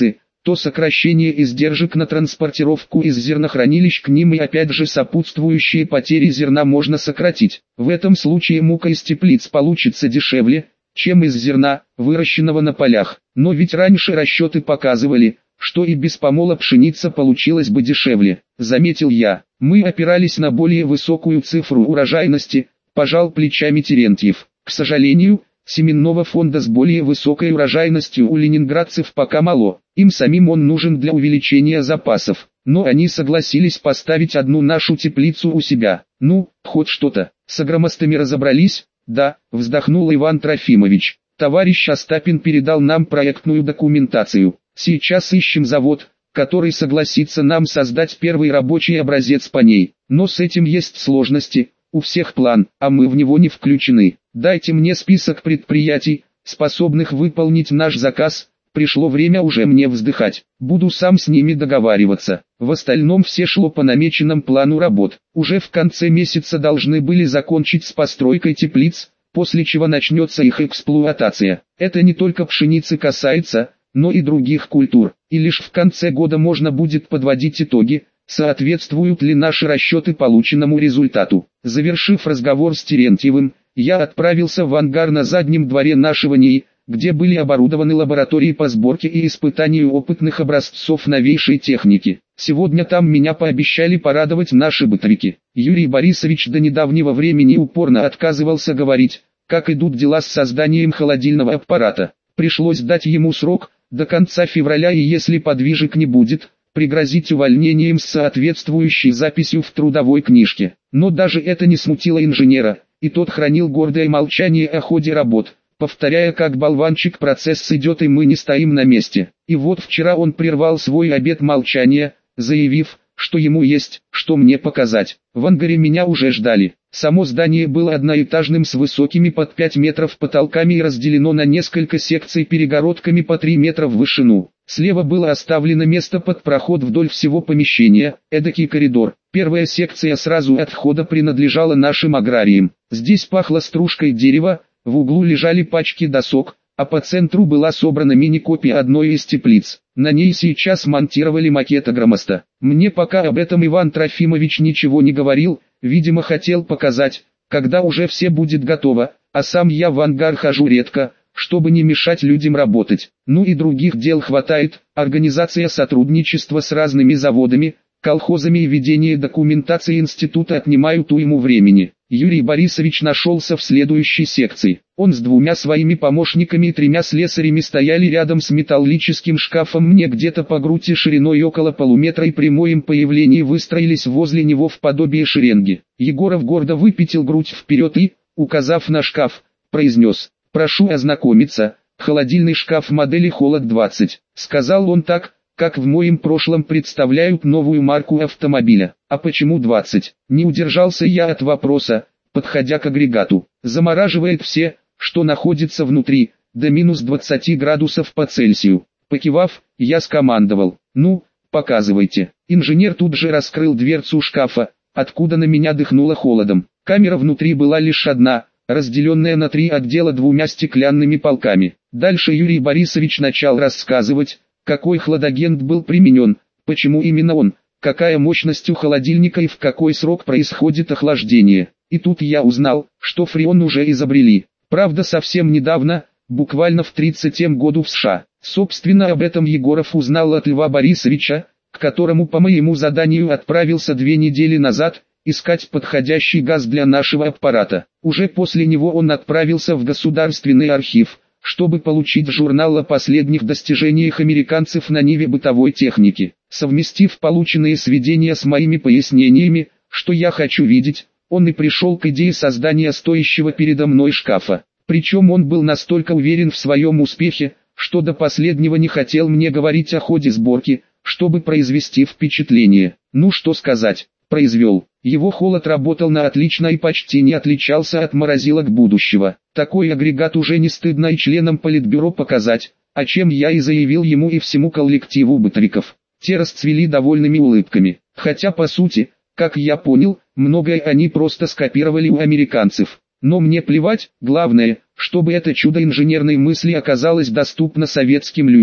то сокращение издержек на транспортировку из зернохранилищ к ним и опять же сопутствующие потери зерна можно сократить. В этом случае мука из теплиц получится дешевле, чем из зерна, выращенного на полях. Но ведь раньше расчеты показывали, что и без помола пшеница получилась бы дешевле, заметил я. Мы опирались на более высокую цифру урожайности, пожал плечами Терентьев. К сожалению, семенного фонда с более высокой урожайностью у ленинградцев пока мало. Им самим он нужен для увеличения запасов. Но они согласились поставить одну нашу теплицу у себя. Ну, хоть что-то. С агромастами разобрались? Да, вздохнул Иван Трофимович. Товарищ Остапин передал нам проектную документацию. Сейчас ищем завод, который согласится нам создать первый рабочий образец по ней. Но с этим есть сложности, у всех план, а мы в него не включены. Дайте мне список предприятий, способных выполнить наш заказ. Пришло время уже мне вздыхать. Буду сам с ними договариваться. В остальном все шло по намеченному плану работ. Уже в конце месяца должны были закончить с постройкой теплиц, после чего начнется их эксплуатация. Это не только пшеницы касается, но и других культур. И лишь в конце года можно будет подводить итоги, соответствуют ли наши расчеты полученному результату. Завершив разговор с Терентьевым, я отправился в ангар на заднем дворе нашего НИИ, где были оборудованы лаборатории по сборке и испытанию опытных образцов новейшей техники. Сегодня там меня пообещали порадовать наши бытовики. Юрий Борисович до недавнего времени упорно отказывался говорить, как идут дела с созданием холодильного аппарата. Пришлось дать ему срок, до конца февраля, и если подвижек не будет, пригрозить увольнением с соответствующей записью в трудовой книжке. Но даже это не смутило инженера, и тот хранил гордое молчание о ходе работ, повторяя как болванчик: процесс идет и мы не стоим на месте. И вот вчера он прервал свой обет молчания, заявив, что ему есть, что мне показать. В ангаре меня уже ждали. Само здание было одноэтажным с высокими под пять метров потолками и разделено на несколько секций перегородками по три метра в вышину. Слева было оставлено место под проход вдоль всего помещения, эдакий коридор. Первая секция сразу от входа принадлежала нашим аграриям. Здесь пахло стружкой дерева, в углу лежали пачки досок, а по центру была собрана мини-копия одной из теплиц. На ней сейчас монтировали макет агромаста. Мне пока об этом Иван Трофимович ничего не говорил, видимо хотел показать, когда уже все будет готово, а сам я в ангар хожу редко, чтобы не мешать людям работать. Ну и других дел хватает: организация сотрудничества с разными заводами, колхозами и ведение документации института отнимают уйму времени. Юрий Борисович нашелся в следующей секции. Он с двумя своими помощниками и тремя слесарями стояли рядом с металлическим шкафом мне где-то по грудь и шириной около полуметра, и при моем появлении выстроились возле него в подобие шеренги. Егоров гордо выпятил грудь вперед и, указав на шкаф, произнес: «Прошу ознакомиться, холодильный шкаф модели Холод двадцать», сказал он так, как в моем прошлом представляют новую марку автомобиля. А почему двадцать? Не удержался я от вопроса, подходя к агрегату. Замораживает все, что находится внутри, до минус двадцати градусов по Цельсию. Покивав, я скомандовал: «Ну, показывайте». Инженер тут же раскрыл дверцу шкафа, откуда на меня дыхнуло холодом. Камера внутри была лишь одна, разделенная на три отдела двумя стеклянными полками. Дальше Юрий Борисович начал рассказывать, какой хладагент был применен, почему именно он, какая мощность у холодильника и в какой срок происходит охлаждение. И тут я узнал, что фреон уже изобрели. Правда, совсем недавно, буквально в тридцатом году в США. Собственно, об этом Егоров узнал от Льва Борисовича, к которому по моему заданию отправился две недели назад, искать подходящий газ для нашего аппарата. Уже после него он отправился в Государственный архив, чтобы получить журнал о последних достижениях американцев на ниве бытовой техники. Совместив полученные сведения с моими пояснениями, что я хочу видеть, он и пришел к идее создания стоящего передо мной шкафа. Причем он был настолько уверен в своем успехе, что до последнего не хотел мне говорить о ходе сборки, чтобы произвести впечатление. Ну что сказать, произвел. Его холод работал на отлично и почти не отличался от морозилок будущего. Такой агрегат уже не стыдно и членам политбюро показать, о чем я и заявил ему и всему коллективу бытовиков. Те расцвели довольными улыбками. Хотя по сути, как я понял, многое они просто скопировали у американцев. Но мне плевать, главное, чтобы это чудо инженерной мысли оказалось доступно советским людям.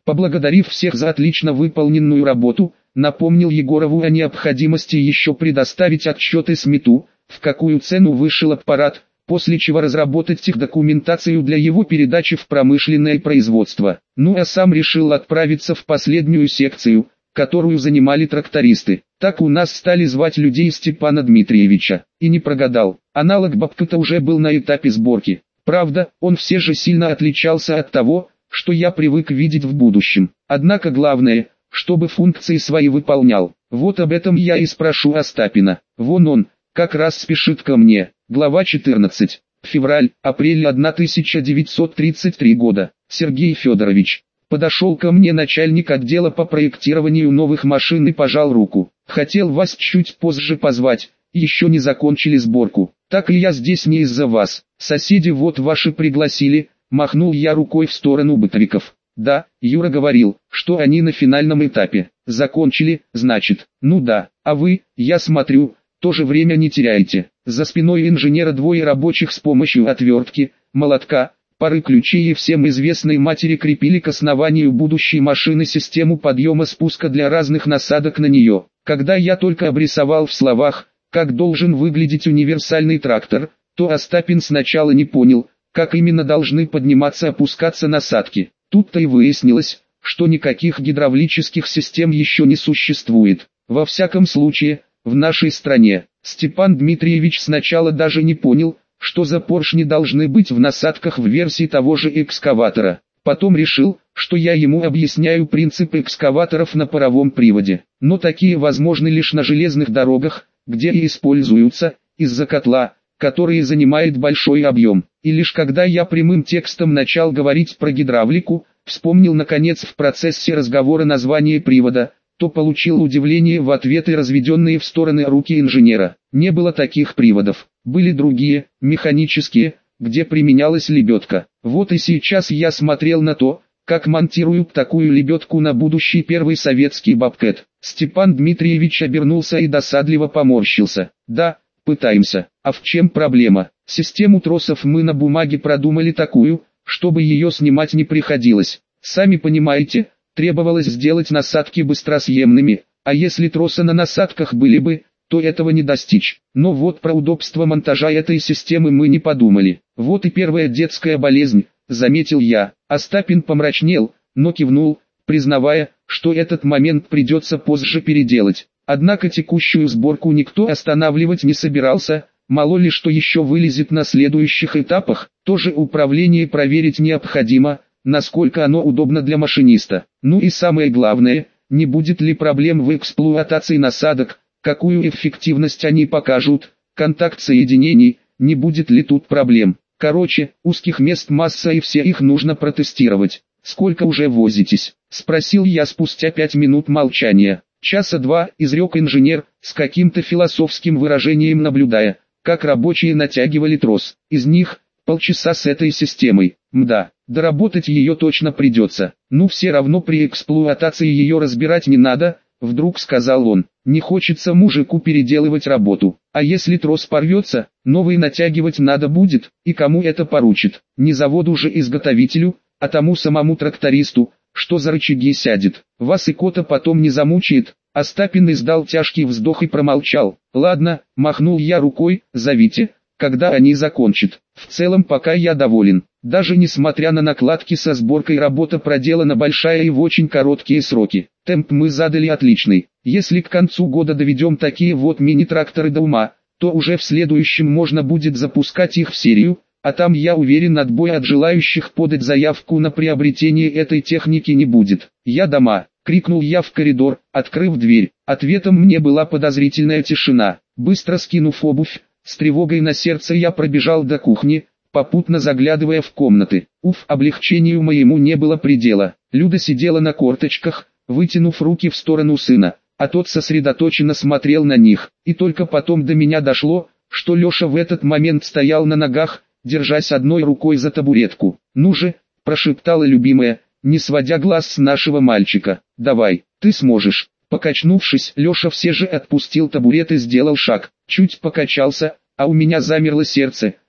Поблагодарив всех за отлично выполненную работу, напомнил Егорову о необходимости еще предоставить отчеты СМИТу, в какую цену вышел аппарат, после чего разработать техдокументацию для его передачи в промышленное производство. Ну а сам решил отправиться в последнюю секцию, которую занимали трактористы. Так у нас стали звать людей Степана Дмитриевича. И не прогадал, аналог Бобката уже был на этапе сборки. Правда, он все же сильно отличался от того, что я привык видеть в будущем. Однако главное, чтобы функции свои выполнял. Вот об этом я и спрошу Остапина. Вон он, как раз спешит ко мне. Глава четырнадцать. Февраль-апрель тысяча девятьсот тридцать третьего года. Сергей Федорович. Подошел ко мне начальник отдела по проектированию новых машин и пожал руку. Хотел вас чуть позже позвать, еще не закончили сборку. Так и я здесь не из-за вас. Соседи вот ваши пригласили, махнул я рукой в сторону бытовиков. Да, Юра говорил, что они на финальном этапе. Закончили, значит. Ну да, а вы, я смотрю, тоже время не теряете. За спиной инженера двое рабочих с помощью отвертки, молотка, пары ключей и всем известной матери крепили к основанию будущей машины систему подъема-спуска для разных насадок на нее. Когда я только обрисовал в словах, как должен выглядеть универсальный трактор, то Остапин сначала не понял, как именно должны подниматься-опускаться насадки. Тут-то и выяснилось, что никаких гидравлических систем еще не существует. Во всяком случае, в нашей стране. Степан Дмитриевич сначала даже не понял, что за поршни должны быть в насадках в версии того же экскаватора. Потом решил, что я ему объясняю принцип экскаваторов на паровом приводе. Но такие возможны лишь на железных дорогах, где и используются, из-за котла, который занимает большой объем. И лишь когда я прямым текстом начал говорить про гидравлику, вспомнил наконец в процессе разговора название привода, то получил удивление в ответ и разведенные в стороны руки инженера. Не было таких приводов, были другие, механические, где применялась лебедка. Вот и сейчас я смотрел на то, как монтируют такую лебедку на будущий первый советский бобкэт. Степан Дмитриевич обернулся и досадливо поморщился. Да, пытаемся. А в чем проблема? Систему тросов мы на бумаге продумали такую, чтобы ее снимать не приходилось. Сами понимаете, требовалось сделать насадки быстросъемными, а если тросы на насадках были бы, то этого не достичь. Но вот про удобство монтажа этой системы мы не подумали. Вот и первая детская болезнь, заметил я. Остапин помрачнел, но кивнул, признавая, что этот момент придется позже переделать. Однако текущую сборку никто останавливать не собирался, мало ли что еще вылезет на следующих этапах, тоже управление проверить необходимо, насколько оно удобно для машиниста. Ну и самое главное, не будет ли проблем в эксплуатации насадок, какую эффективность они покажут, контакт соединений, не будет ли тут проблем. Короче, узких мест масса и все их нужно протестировать. Сколько уже возитесь? Спросил я спустя пять минут молчания. Часа два, изрек инженер, с каким-то философским выражением наблюдая, как рабочие натягивали трос. Из них, полчаса с этой системой. Мда, доработать ее точно придется. Ну все равно при эксплуатации ее разбирать не надо, вдруг сказал он. Не хочется мужику переделывать работу. А если трос порвется, новый натягивать надо будет, и кому это поручит? Не заводу же изготовителю, а тому самому трактористу, что за рычаги сядет. Вас и кота потом не замучает. Остапин издал тяжкий вздох и промолчал. Ладно, махнул я рукой, зовите, когда они закончат. В целом пока я доволен. Даже несмотря на накладки со сборкой, работа проделана большая и в очень короткие сроки. Темп мы задали отличный. Если к концу года доведем такие вот мини-тракторы до ума, то уже в следующем можно будет запускать их в серию, а там, я уверен, отбоя от желающих подать заявку на приобретение этой техники не будет. Я дома, крикнул я в коридор, открыв дверь. Ответом мне была подозрительная тишина. Быстро скинув обувь, с тревогой на сердце я пробежал до кухни, попутно заглядывая в комнаты. Уф, облегчению моему не было предела. Люда сидела на корточках, вытянув руки в сторону сына, а тот сосредоточенно смотрел на них. И только потом до меня дошло, что Леша в этот момент стоял на ногах, держась одной рукой за табуретку. «Ну же», – прошептала любимая, не сводя глаз с нашего мальчика, – «давай, ты сможешь». Покачнувшись, Леша все же отпустил табурет и сделал шаг, чуть покачался, а у меня замерло сердце,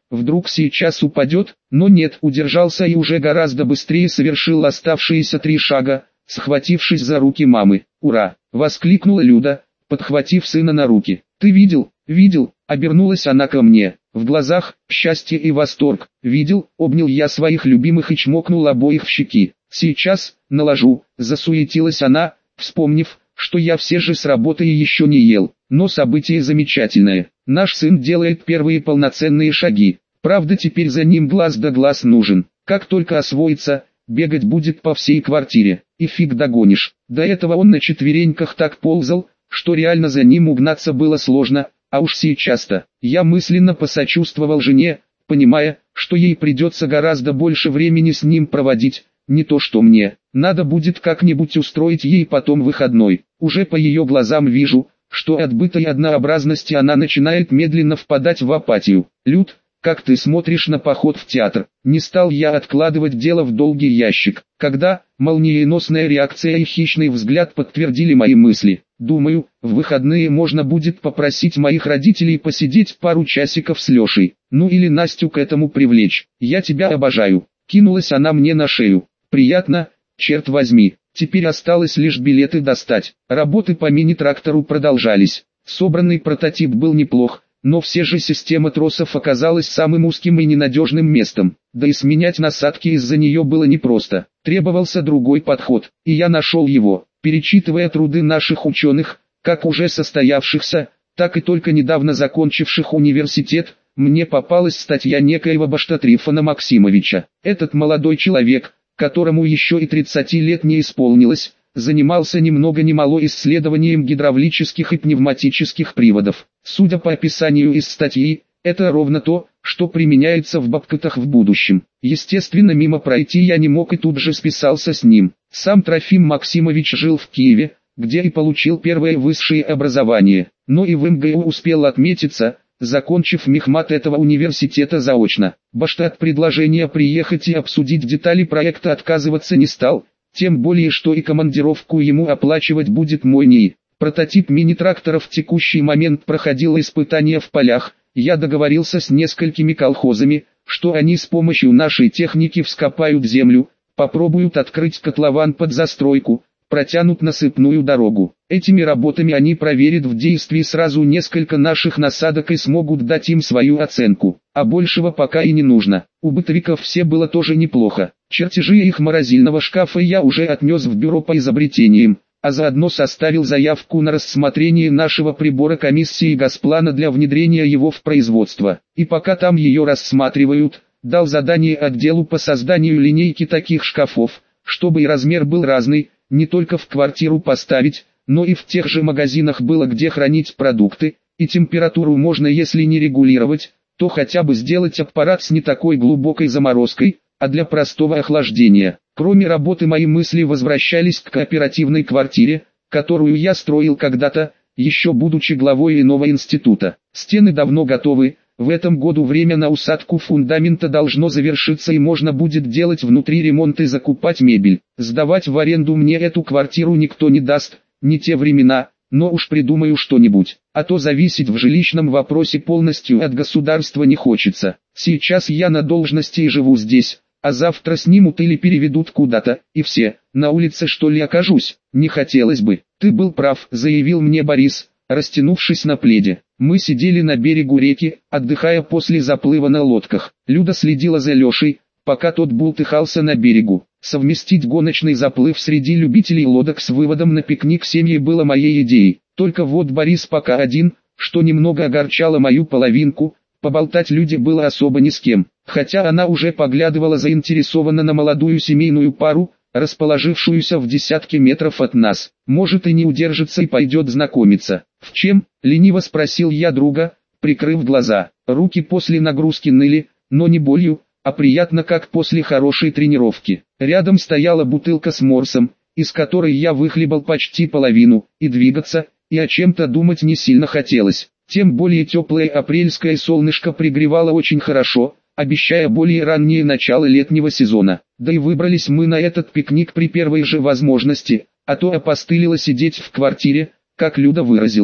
вдруг сейчас упадет, но нет, удержался и уже гораздо быстрее совершил оставшиеся три шага, схватившись за руки мамы. «Ура!» — воскликнула Люда, подхватив сына на руки. «Ты видел? Видел?» — обернулась она ко мне. В глазах счастье и восторг. «Видел?» — обнял я своих любимых и чмокнул обоих в щеки. «Сейчас наложу», — засуетилась она, вспомнив, что я все же с работы и еще не ел. Но событие замечательное. Наш сын делает первые полноценные шаги. Правда, теперь за ним глаз да глаз нужен. Как только освоится, бегать будет по всей квартире. И фиг догонишь. До этого он на четвереньках так ползал, что реально за ним угнаться было сложно. А уж сейчас-то, я мысленно посочувствовал жене, понимая, что ей придется гораздо больше времени с ним проводить, не то что мне. Надо будет как-нибудь устроить ей потом выходной. Уже по ее глазам вижу, что от быта и однообразности она начинает медленно впадать в апатию. «Люд, как ты смотришь на поход в театр?» Не стал я откладывать дело в долгий ящик, когда молниеносная реакция и хищный взгляд подтвердили мои мысли. «Думаю, в выходные можно будет попросить моих родителей посидеть пару часиков с Лешей, ну или Настю к этому привлечь. Я тебя обожаю». Кинулась она мне на шею. «Приятно, черт возьми». Теперь осталось лишь билеты достать. Работы по мини-трактору продолжались. Собранный прототип был неплох, но все же система тросов оказалась самым узким и ненадежным местом. Да и сменять насадки из-за нее было непросто. Требовался другой подход, и я нашел его. Перечитывая труды наших ученых, как уже состоявшихся, так и только недавно закончивших университет, мне попалась статья некоего Башта Трифона Максимовича. Этот молодой человек, которому еще и тридцати лет не исполнилось, занимался ни много ни мало исследованием гидравлических и пневматических приводов. Судя по описанию из статьи, это ровно то, что применяется в бобкатах в будущем. Естественно, мимо пройти я не мог и тут же списался с ним. Сам Трофим Максимович жил в Киеве, где и получил первое высшее образование, но и в эм гэ у успел отметиться, закончив мехмат этого университета заочно. Башта от предложения приехать и обсудить детали проекта отказываться не стал, тем более что и командировку ему оплачивать будет мой НИИ. Прототип мини-трактора в текущий момент проходил испытания в полях. Я договорился с несколькими колхозами, что они с помощью нашей техники вскопают землю, попробуют открыть котлован под застройку, протянут насыпную дорогу. Этими работами они проверят в действии сразу несколько наших насадок и смогут дать им свою оценку. А большего пока и не нужно. У бытовиков все было тоже неплохо. Чертежи их морозильного шкафа я уже отнес в бюро по изобретениям, а заодно составил заявку на рассмотрение нашего прибора комиссии Госплана для внедрения его в производство. И пока там ее рассматривают, дал задание отделу по созданию линейки таких шкафов, чтобы и размер был разный, не только в квартиру поставить, но и в тех же магазинах было где хранить продукты, и температуру можно если не регулировать, то хотя бы сделать аппарат с не такой глубокой заморозкой, а для простого охлаждения. Кроме работы мои мысли возвращались к кооперативной квартире, которую я строил когда-то, еще будучи главой иного института. Стены давно готовы, в этом году время на усадку фундамента должно завершиться и можно будет делать внутри ремонт и закупать мебель. Сдавать в аренду мне эту квартиру никто не даст, не те времена, но уж придумаю что-нибудь, а то зависеть в жилищном вопросе полностью от государства не хочется. Сейчас я на должности и живу здесь, а завтра снимут или переведут куда-то, и все, на улице что ли окажусь, не хотелось бы. Ты был прав, заявил мне Борис, растянувшись на пледе. Мы сидели на берегу реки, отдыхая после заплыва на лодках. Люда следила за Лешей, пока тот бултыхался на берегу. Совместить гоночный заплыв среди любителей лодок с выводом на пикник семьи было моей идеей. Только вот Борис пока один, что немного огорчало мою половинку, поболтать люди было особо ни с кем. Хотя она уже поглядывала заинтересованно на молодую семейную пару, расположившуюся в десятке метров от нас. Может и не удержится и пойдет знакомиться. «В чем?» — лениво спросил я друга, прикрыв глаза. Руки после нагрузки ныли, но не болью, а приятно как после хорошей тренировки. Рядом стояла бутылка с морсом, из которой я выхлебал почти половину, и двигаться, и о чем-то думать не сильно хотелось. Тем более теплое апрельское солнышко пригревало очень хорошо, обещая более раннее начало летнего сезона. Да и выбрались мы на этот пикник при первой же возможности, а то опостылило сидеть в квартире, как Люда выразилась.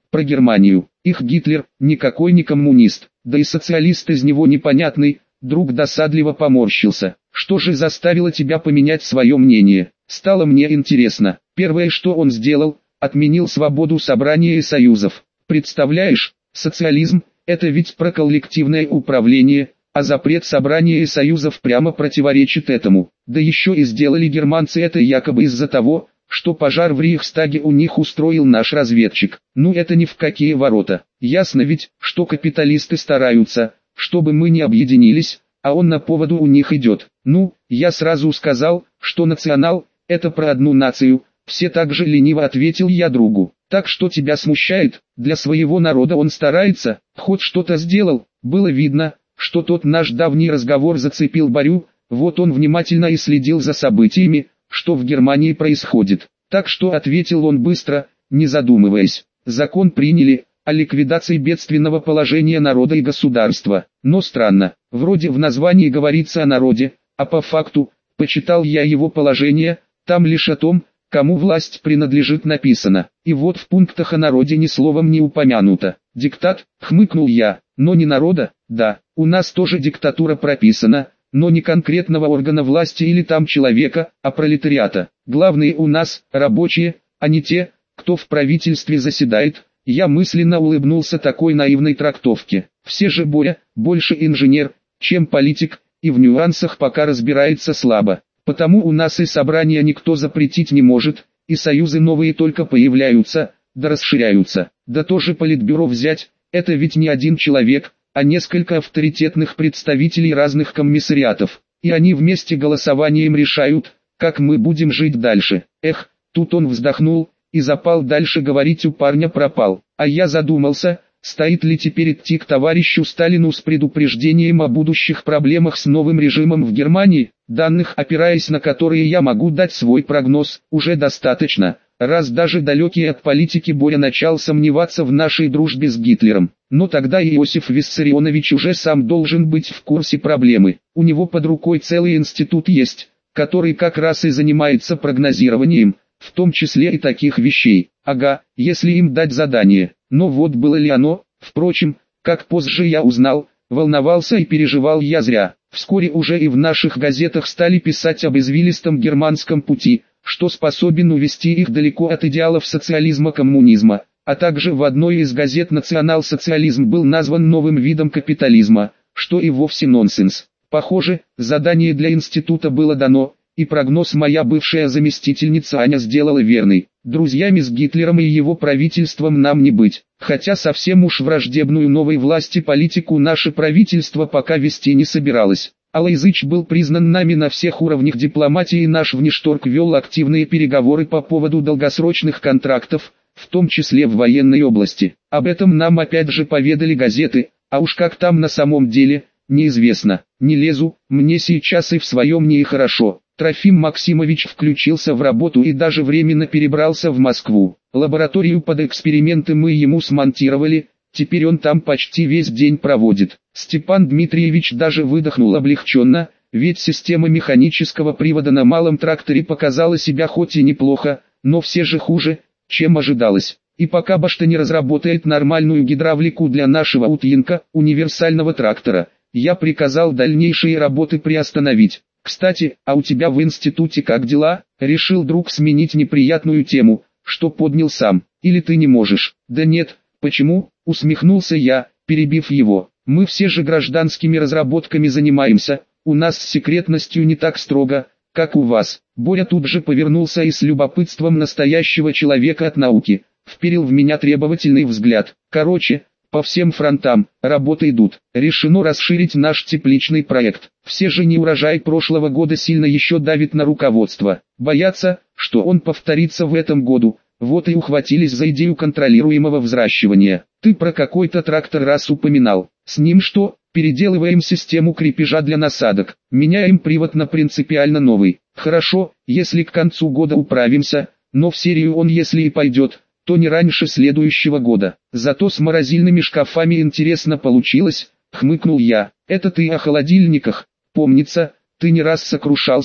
про Германию. Их Гитлер, никакой не коммунист, да и социалист из него непонятный. Друг досадливо поморщился. Что же заставило тебя поменять свое мнение? Стало мне интересно. Первое, что он сделал, отменил свободу собрания и союзов. Представляешь, социализм – это ведь про коллективное управление, а запрет собрания и союзов прямо противоречит этому. Да еще и сделали германцы это якобы из-за того, что пожар в Рейхстаге у них устроил наш разведчик. Ну это ни в какие ворота. Ясно ведь, что капиталисты стараются, чтобы мы не объединились, а он на поводу у них идет. Ну, я сразу сказал, что национал – это про одну нацию, все так же лениво ответил я другу. Так что тебя смущает, для своего народа он старается, хоть что-то сделал. Было видно, что тот наш давний разговор зацепил Борю, вот он внимательно и следил за событиями, что в Германии происходит. Так что ответил он быстро, не задумываясь. Закон приняли о ликвидации бедственного положения народа и государства. Но странно, вроде в названии говорится о народе, а по факту, почитал я его положение, там лишь о том, кому власть принадлежит написано. И вот в пунктах о народе ни словом не упомянуто. Диктат, хмыкнул я, но не народа, да, у нас тоже диктатура прописана, но не конкретного органа власти или там человека, а пролетариата. Главные у нас рабочие, а не те, кто в правительстве заседает. Я мысленно улыбнулся такой наивной трактовке. Все же Боря, больше инженер, чем политик, и в нюансах пока разбирается слабо. Потому у нас и собрания никто запретить не может, и союзы новые только появляются, да расширяются. Да тоже политбюро взять, это ведь не один человек, а несколько авторитетных представителей разных комиссариатов. И они вместе голосованием решают, как мы будем жить дальше. Эх, тут он вздохнул, и запал дальше говорить у парня пропал. А я задумался, стоит ли теперь идти к товарищу Сталину с предупреждением о будущих проблемах с новым режимом в Германии, данных, опираясь на которые я могу дать свой прогноз, уже достаточно, раз даже далекий от политики Боря начал сомневаться в нашей дружбе с Гитлером. Но тогда Иосиф Виссарионович уже сам должен быть в курсе проблемы. У него под рукой целый институт есть, который как раз и занимается прогнозированием, в том числе и таких вещей. Ага, если им дать задание. Но вот было ли оно? Впрочем, как позже я узнал, волновался и переживал я зря. Вскоре уже и в наших газетах стали писать об извилистом германском пути, что способен увести их далеко от идеалов социализма-коммунизма. А также в одной из газет национал-социализм был назван новым видом капитализма, что и вовсе нонсенс. Похоже, задание для института было дано, и прогноз моя бывшая заместительница Аня сделала верный. Друзьями с Гитлером и его правительством нам не быть, хотя совсем уж враждебную новой власти политику наше правительство пока вести не собиралось. Алоизыч был признан нами на всех уровнях дипломатии, и наш внешторг вел активные переговоры по поводу долгосрочных контрактов, в том числе в военной области. Об этом нам опять же поведали газеты, а уж как там на самом деле, неизвестно. Не лезу, мне сейчас и в своем не и хорошо. Трофим Максимович включился в работу и даже временно перебрался в Москву. Лабораторию под эксперименты мы ему смонтировали, теперь он там почти весь день проводит. Степан Дмитриевич даже выдохнул облегченно, ведь система механического привода на малом тракторе показала себя хоть и неплохо, но все же хуже, чем ожидалось. И пока башта не разработает нормальную гидравлику для нашего Утьенка, универсального трактора, я приказал дальнейшие работы приостановить. Кстати, а у тебя в институте как дела? Решил друг сменить неприятную тему, что поднял сам. Или ты не можешь? Да нет, почему? Усмехнулся я, перебив его. Мы все же гражданскими разработками занимаемся, у нас с секретностью не так строго, как у вас. Боря тут же повернулся и с любопытством настоящего человека от науки вперил в меня требовательный взгляд. Короче, по всем фронтам, работы идут. Решено расширить наш тепличный проект. Все же неурожай прошлого года сильно еще давит на руководство. Боятся, что он повторится в этом году. Вот и ухватились за идею контролируемого взращивания. Ты про какой-то трактор раз упоминал. С ним что? Переделываем систему крепежа для насадок. Меняем привод на принципиально новый. Хорошо, если к концу года управимся, но в серию он если и пойдет, то не раньше следующего года. Зато с морозильными шкафами интересно получилось, хмыкнул я. Это ты о холодильниках. Помнится, ты не раз сокрушался,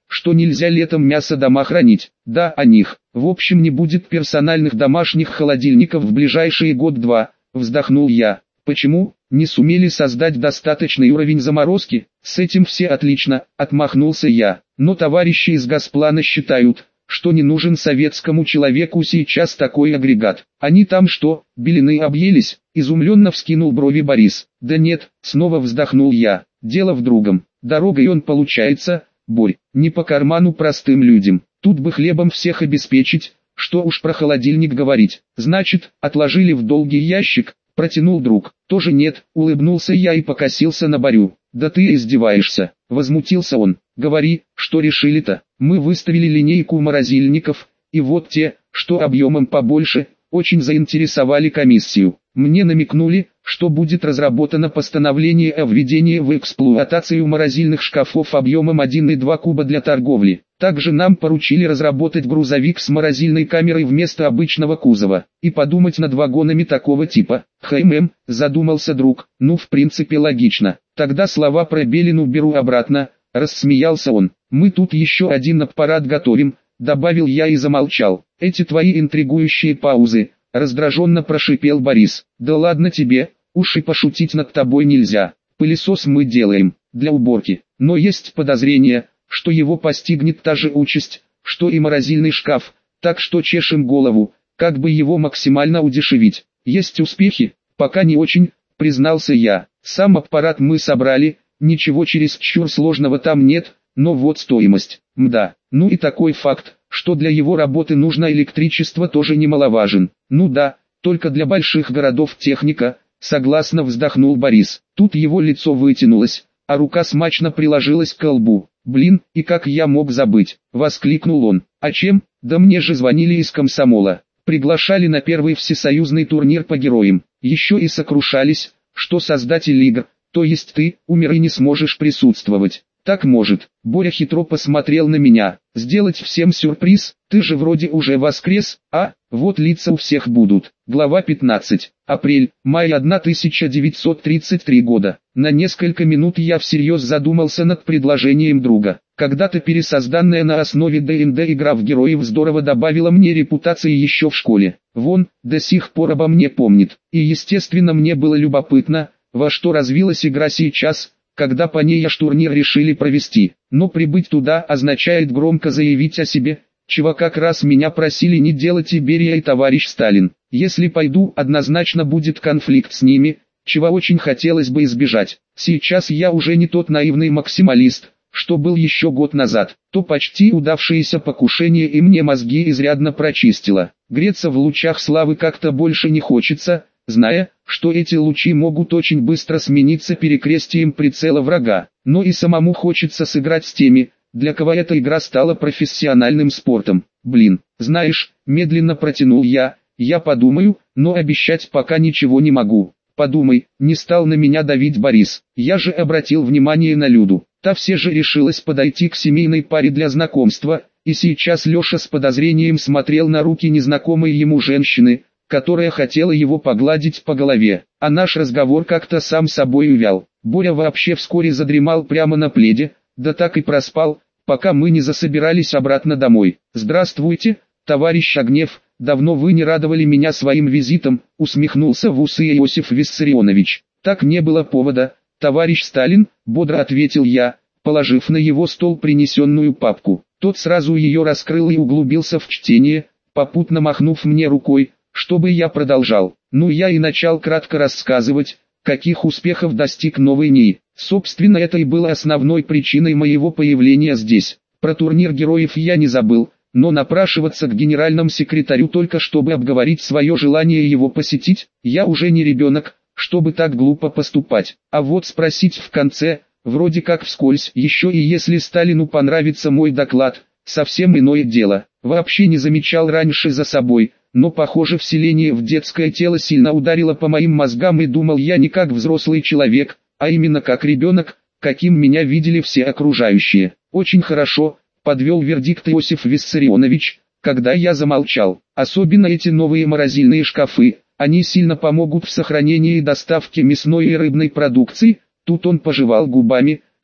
что нельзя летом мясо дома хранить. Да, о них. В общем, не будет персональных домашних холодильников в ближайшие год-два, вздохнул я. Почему? Не сумели создать достаточный уровень заморозки? С этим все отлично, отмахнулся я. Но товарищи из Газплана считают, что не нужен советскому человеку сейчас такой агрегат. Они там что, белины объелись? Изумленно вскинул брови Борис. Да нет, снова вздохнул я. Дело в другом. Дорогой он получается, Борь, не по карману простым людям. Тут бы хлебом всех обеспечить, что уж про холодильник говорить. Значит, отложили в долгий ящик, протянул друг. Тоже нет, улыбнулся я и покосился на Борю. Да ты издеваешься, возмутился он. Говори, что решили-то? Мы выставили линейку морозильников, и вот те, что объемом побольше, очень заинтересовали комиссию. Мне намекнули, что будет разработано постановление о введении в эксплуатацию морозильных шкафов объемом один и два куба для торговли. Также нам поручили разработать грузовик с морозильной камерой вместо обычного кузова, и подумать над вагонами такого типа. Хм, задумался друг, ну в принципе логично. Тогда слова про Белину беру обратно, рассмеялся он. Мы тут еще один аппарат готовим, добавил я и замолчал. Эти твои интригующие паузы, раздраженно прошипел Борис. Да ладно тебе, уж и пошутить над тобой нельзя. Пылесос мы делаем, для уборки, но есть подозрение, что его постигнет та же участь, что и морозильный шкаф, так что чешем голову, как бы его максимально удешевить. Есть успехи? Пока не очень, признался я. Сам аппарат мы собрали, ничего чересчур сложного там нет, но вот стоимость. Мда, ну и такой факт, что для его работы нужно электричество, тоже немаловажен. Ну да, только для больших городов техника, согласно вздохнул Борис. Тут его лицо вытянулось, а рука смачно приложилась к колбу. Блин, и как я мог забыть, воскликнул он. А чем? Да мне же звонили из комсомола. Приглашали на первый всесоюзный турнир по героям. Еще и сокрушались, что создатель игр, то есть ты, умер и не сможешь присутствовать. Так может. Боря хитро посмотрел на меня. Сделать всем сюрприз? Ты же вроде уже воскрес, а? Вот лица у всех будут. Глава пятнадцать. Апрель, май тысяча девятьсот тридцать третьего года. На несколько минут я всерьез задумался над предложением друга. Когда-то пересозданная на основе дэ энд дэ игра в героев здорово добавила мне репутации еще в школе. Вон, до сих пор обо мне помнит. И естественно мне было любопытно, во что развилась игра сейчас, когда по ней аж турнир решили провести. Но прибыть туда означает громко заявить о себе, чего как раз меня просили не делать и Берия и товарищ Сталин. Если пойду, однозначно будет конфликт с ними, чего очень хотелось бы избежать. Сейчас я уже не тот наивный максималист, что был еще год назад. То почти удавшееся покушение и мне мозги изрядно прочистило. Греться в лучах славы как-то больше не хочется, зная, что эти лучи могут очень быстро смениться перекрестием прицела врага. Но и самому хочется сыграть с теми, для кого эта игра стала профессиональным спортом. Блин, знаешь, медленно протянул я, я подумаю, но обещать пока ничего не могу. Подумай, не стал на меня давить Борис. Я же обратил внимание на Люду. Та все же решилась подойти к семейной паре для знакомства, и сейчас Леша с подозрением смотрел на руки незнакомой ему женщины, которая хотела его погладить по голове. А наш разговор как-то сам собой увял. Боря вообще вскоре задремал прямо на пледе, да так и проспал, пока мы не засобирались обратно домой. «Здравствуйте, товарищ Огнев, давно вы не радовали меня своим визитом», усмехнулся в усы Иосиф Виссарионович. «Так не было повода, товарищ Сталин», бодро ответил я, положив на его стол принесенную папку. Тот сразу ее раскрыл и углубился в чтение, попутно махнув мне рукой, чтобы я продолжал. Ну я и начал кратко рассказывать, каких успехов достиг новый НИИ. Собственно, это и было основной причиной моего появления здесь. Про турнир героев я не забыл, но напрашиваться к генеральному секретарю только чтобы обговорить свое желание его посетить, я уже не ребенок, чтобы так глупо поступать. А вот спросить в конце, вроде как вскользь, еще и если Сталину понравится мой доклад, совсем иное дело. Вообще не замечал раньше за собой, но похоже вселение в детское тело сильно ударило по моим мозгам, и думал я не как взрослый человек, а именно как ребенок, каким меня видели все окружающие. Очень хорошо, подвел вердикт Иосиф Виссарионович, когда я замолчал. Особенно эти новые морозильные шкафы, они сильно помогут в сохранении и доставке мясной и рыбной продукции. Тут он пожевал губами,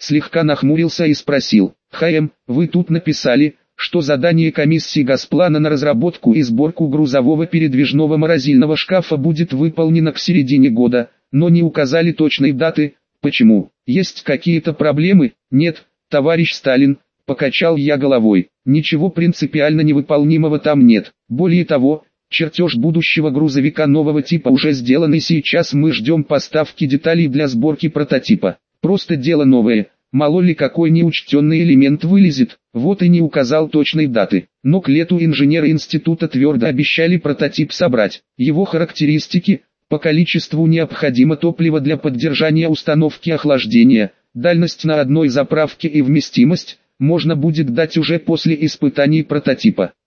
слегка нахмурился и спросил: «ХМ, вы тут написали, что задание комиссии Госплана на разработку и сборку грузового передвижного морозильного шкафа будет выполнено к середине года, но не указали точной даты. Почему? Есть какие-то проблемы?» «Нет, товарищ Сталин», — покачал я головой, — «ничего принципиально невыполнимого там нет. Более того, чертеж будущего грузовика нового типа уже сделан, и сейчас мы ждем поставки деталей для сборки прототипа. Просто дело новое, мало ли какой неучтенный элемент вылезет». Вот и не указал точной даты. Но к лету инженеры института твердо обещали прототип собрать. Его характеристики: по количеству необходимо топливо для поддержания установки охлаждения, дальность на одной заправке и вместимость, можно будет дать уже после испытаний прототипа.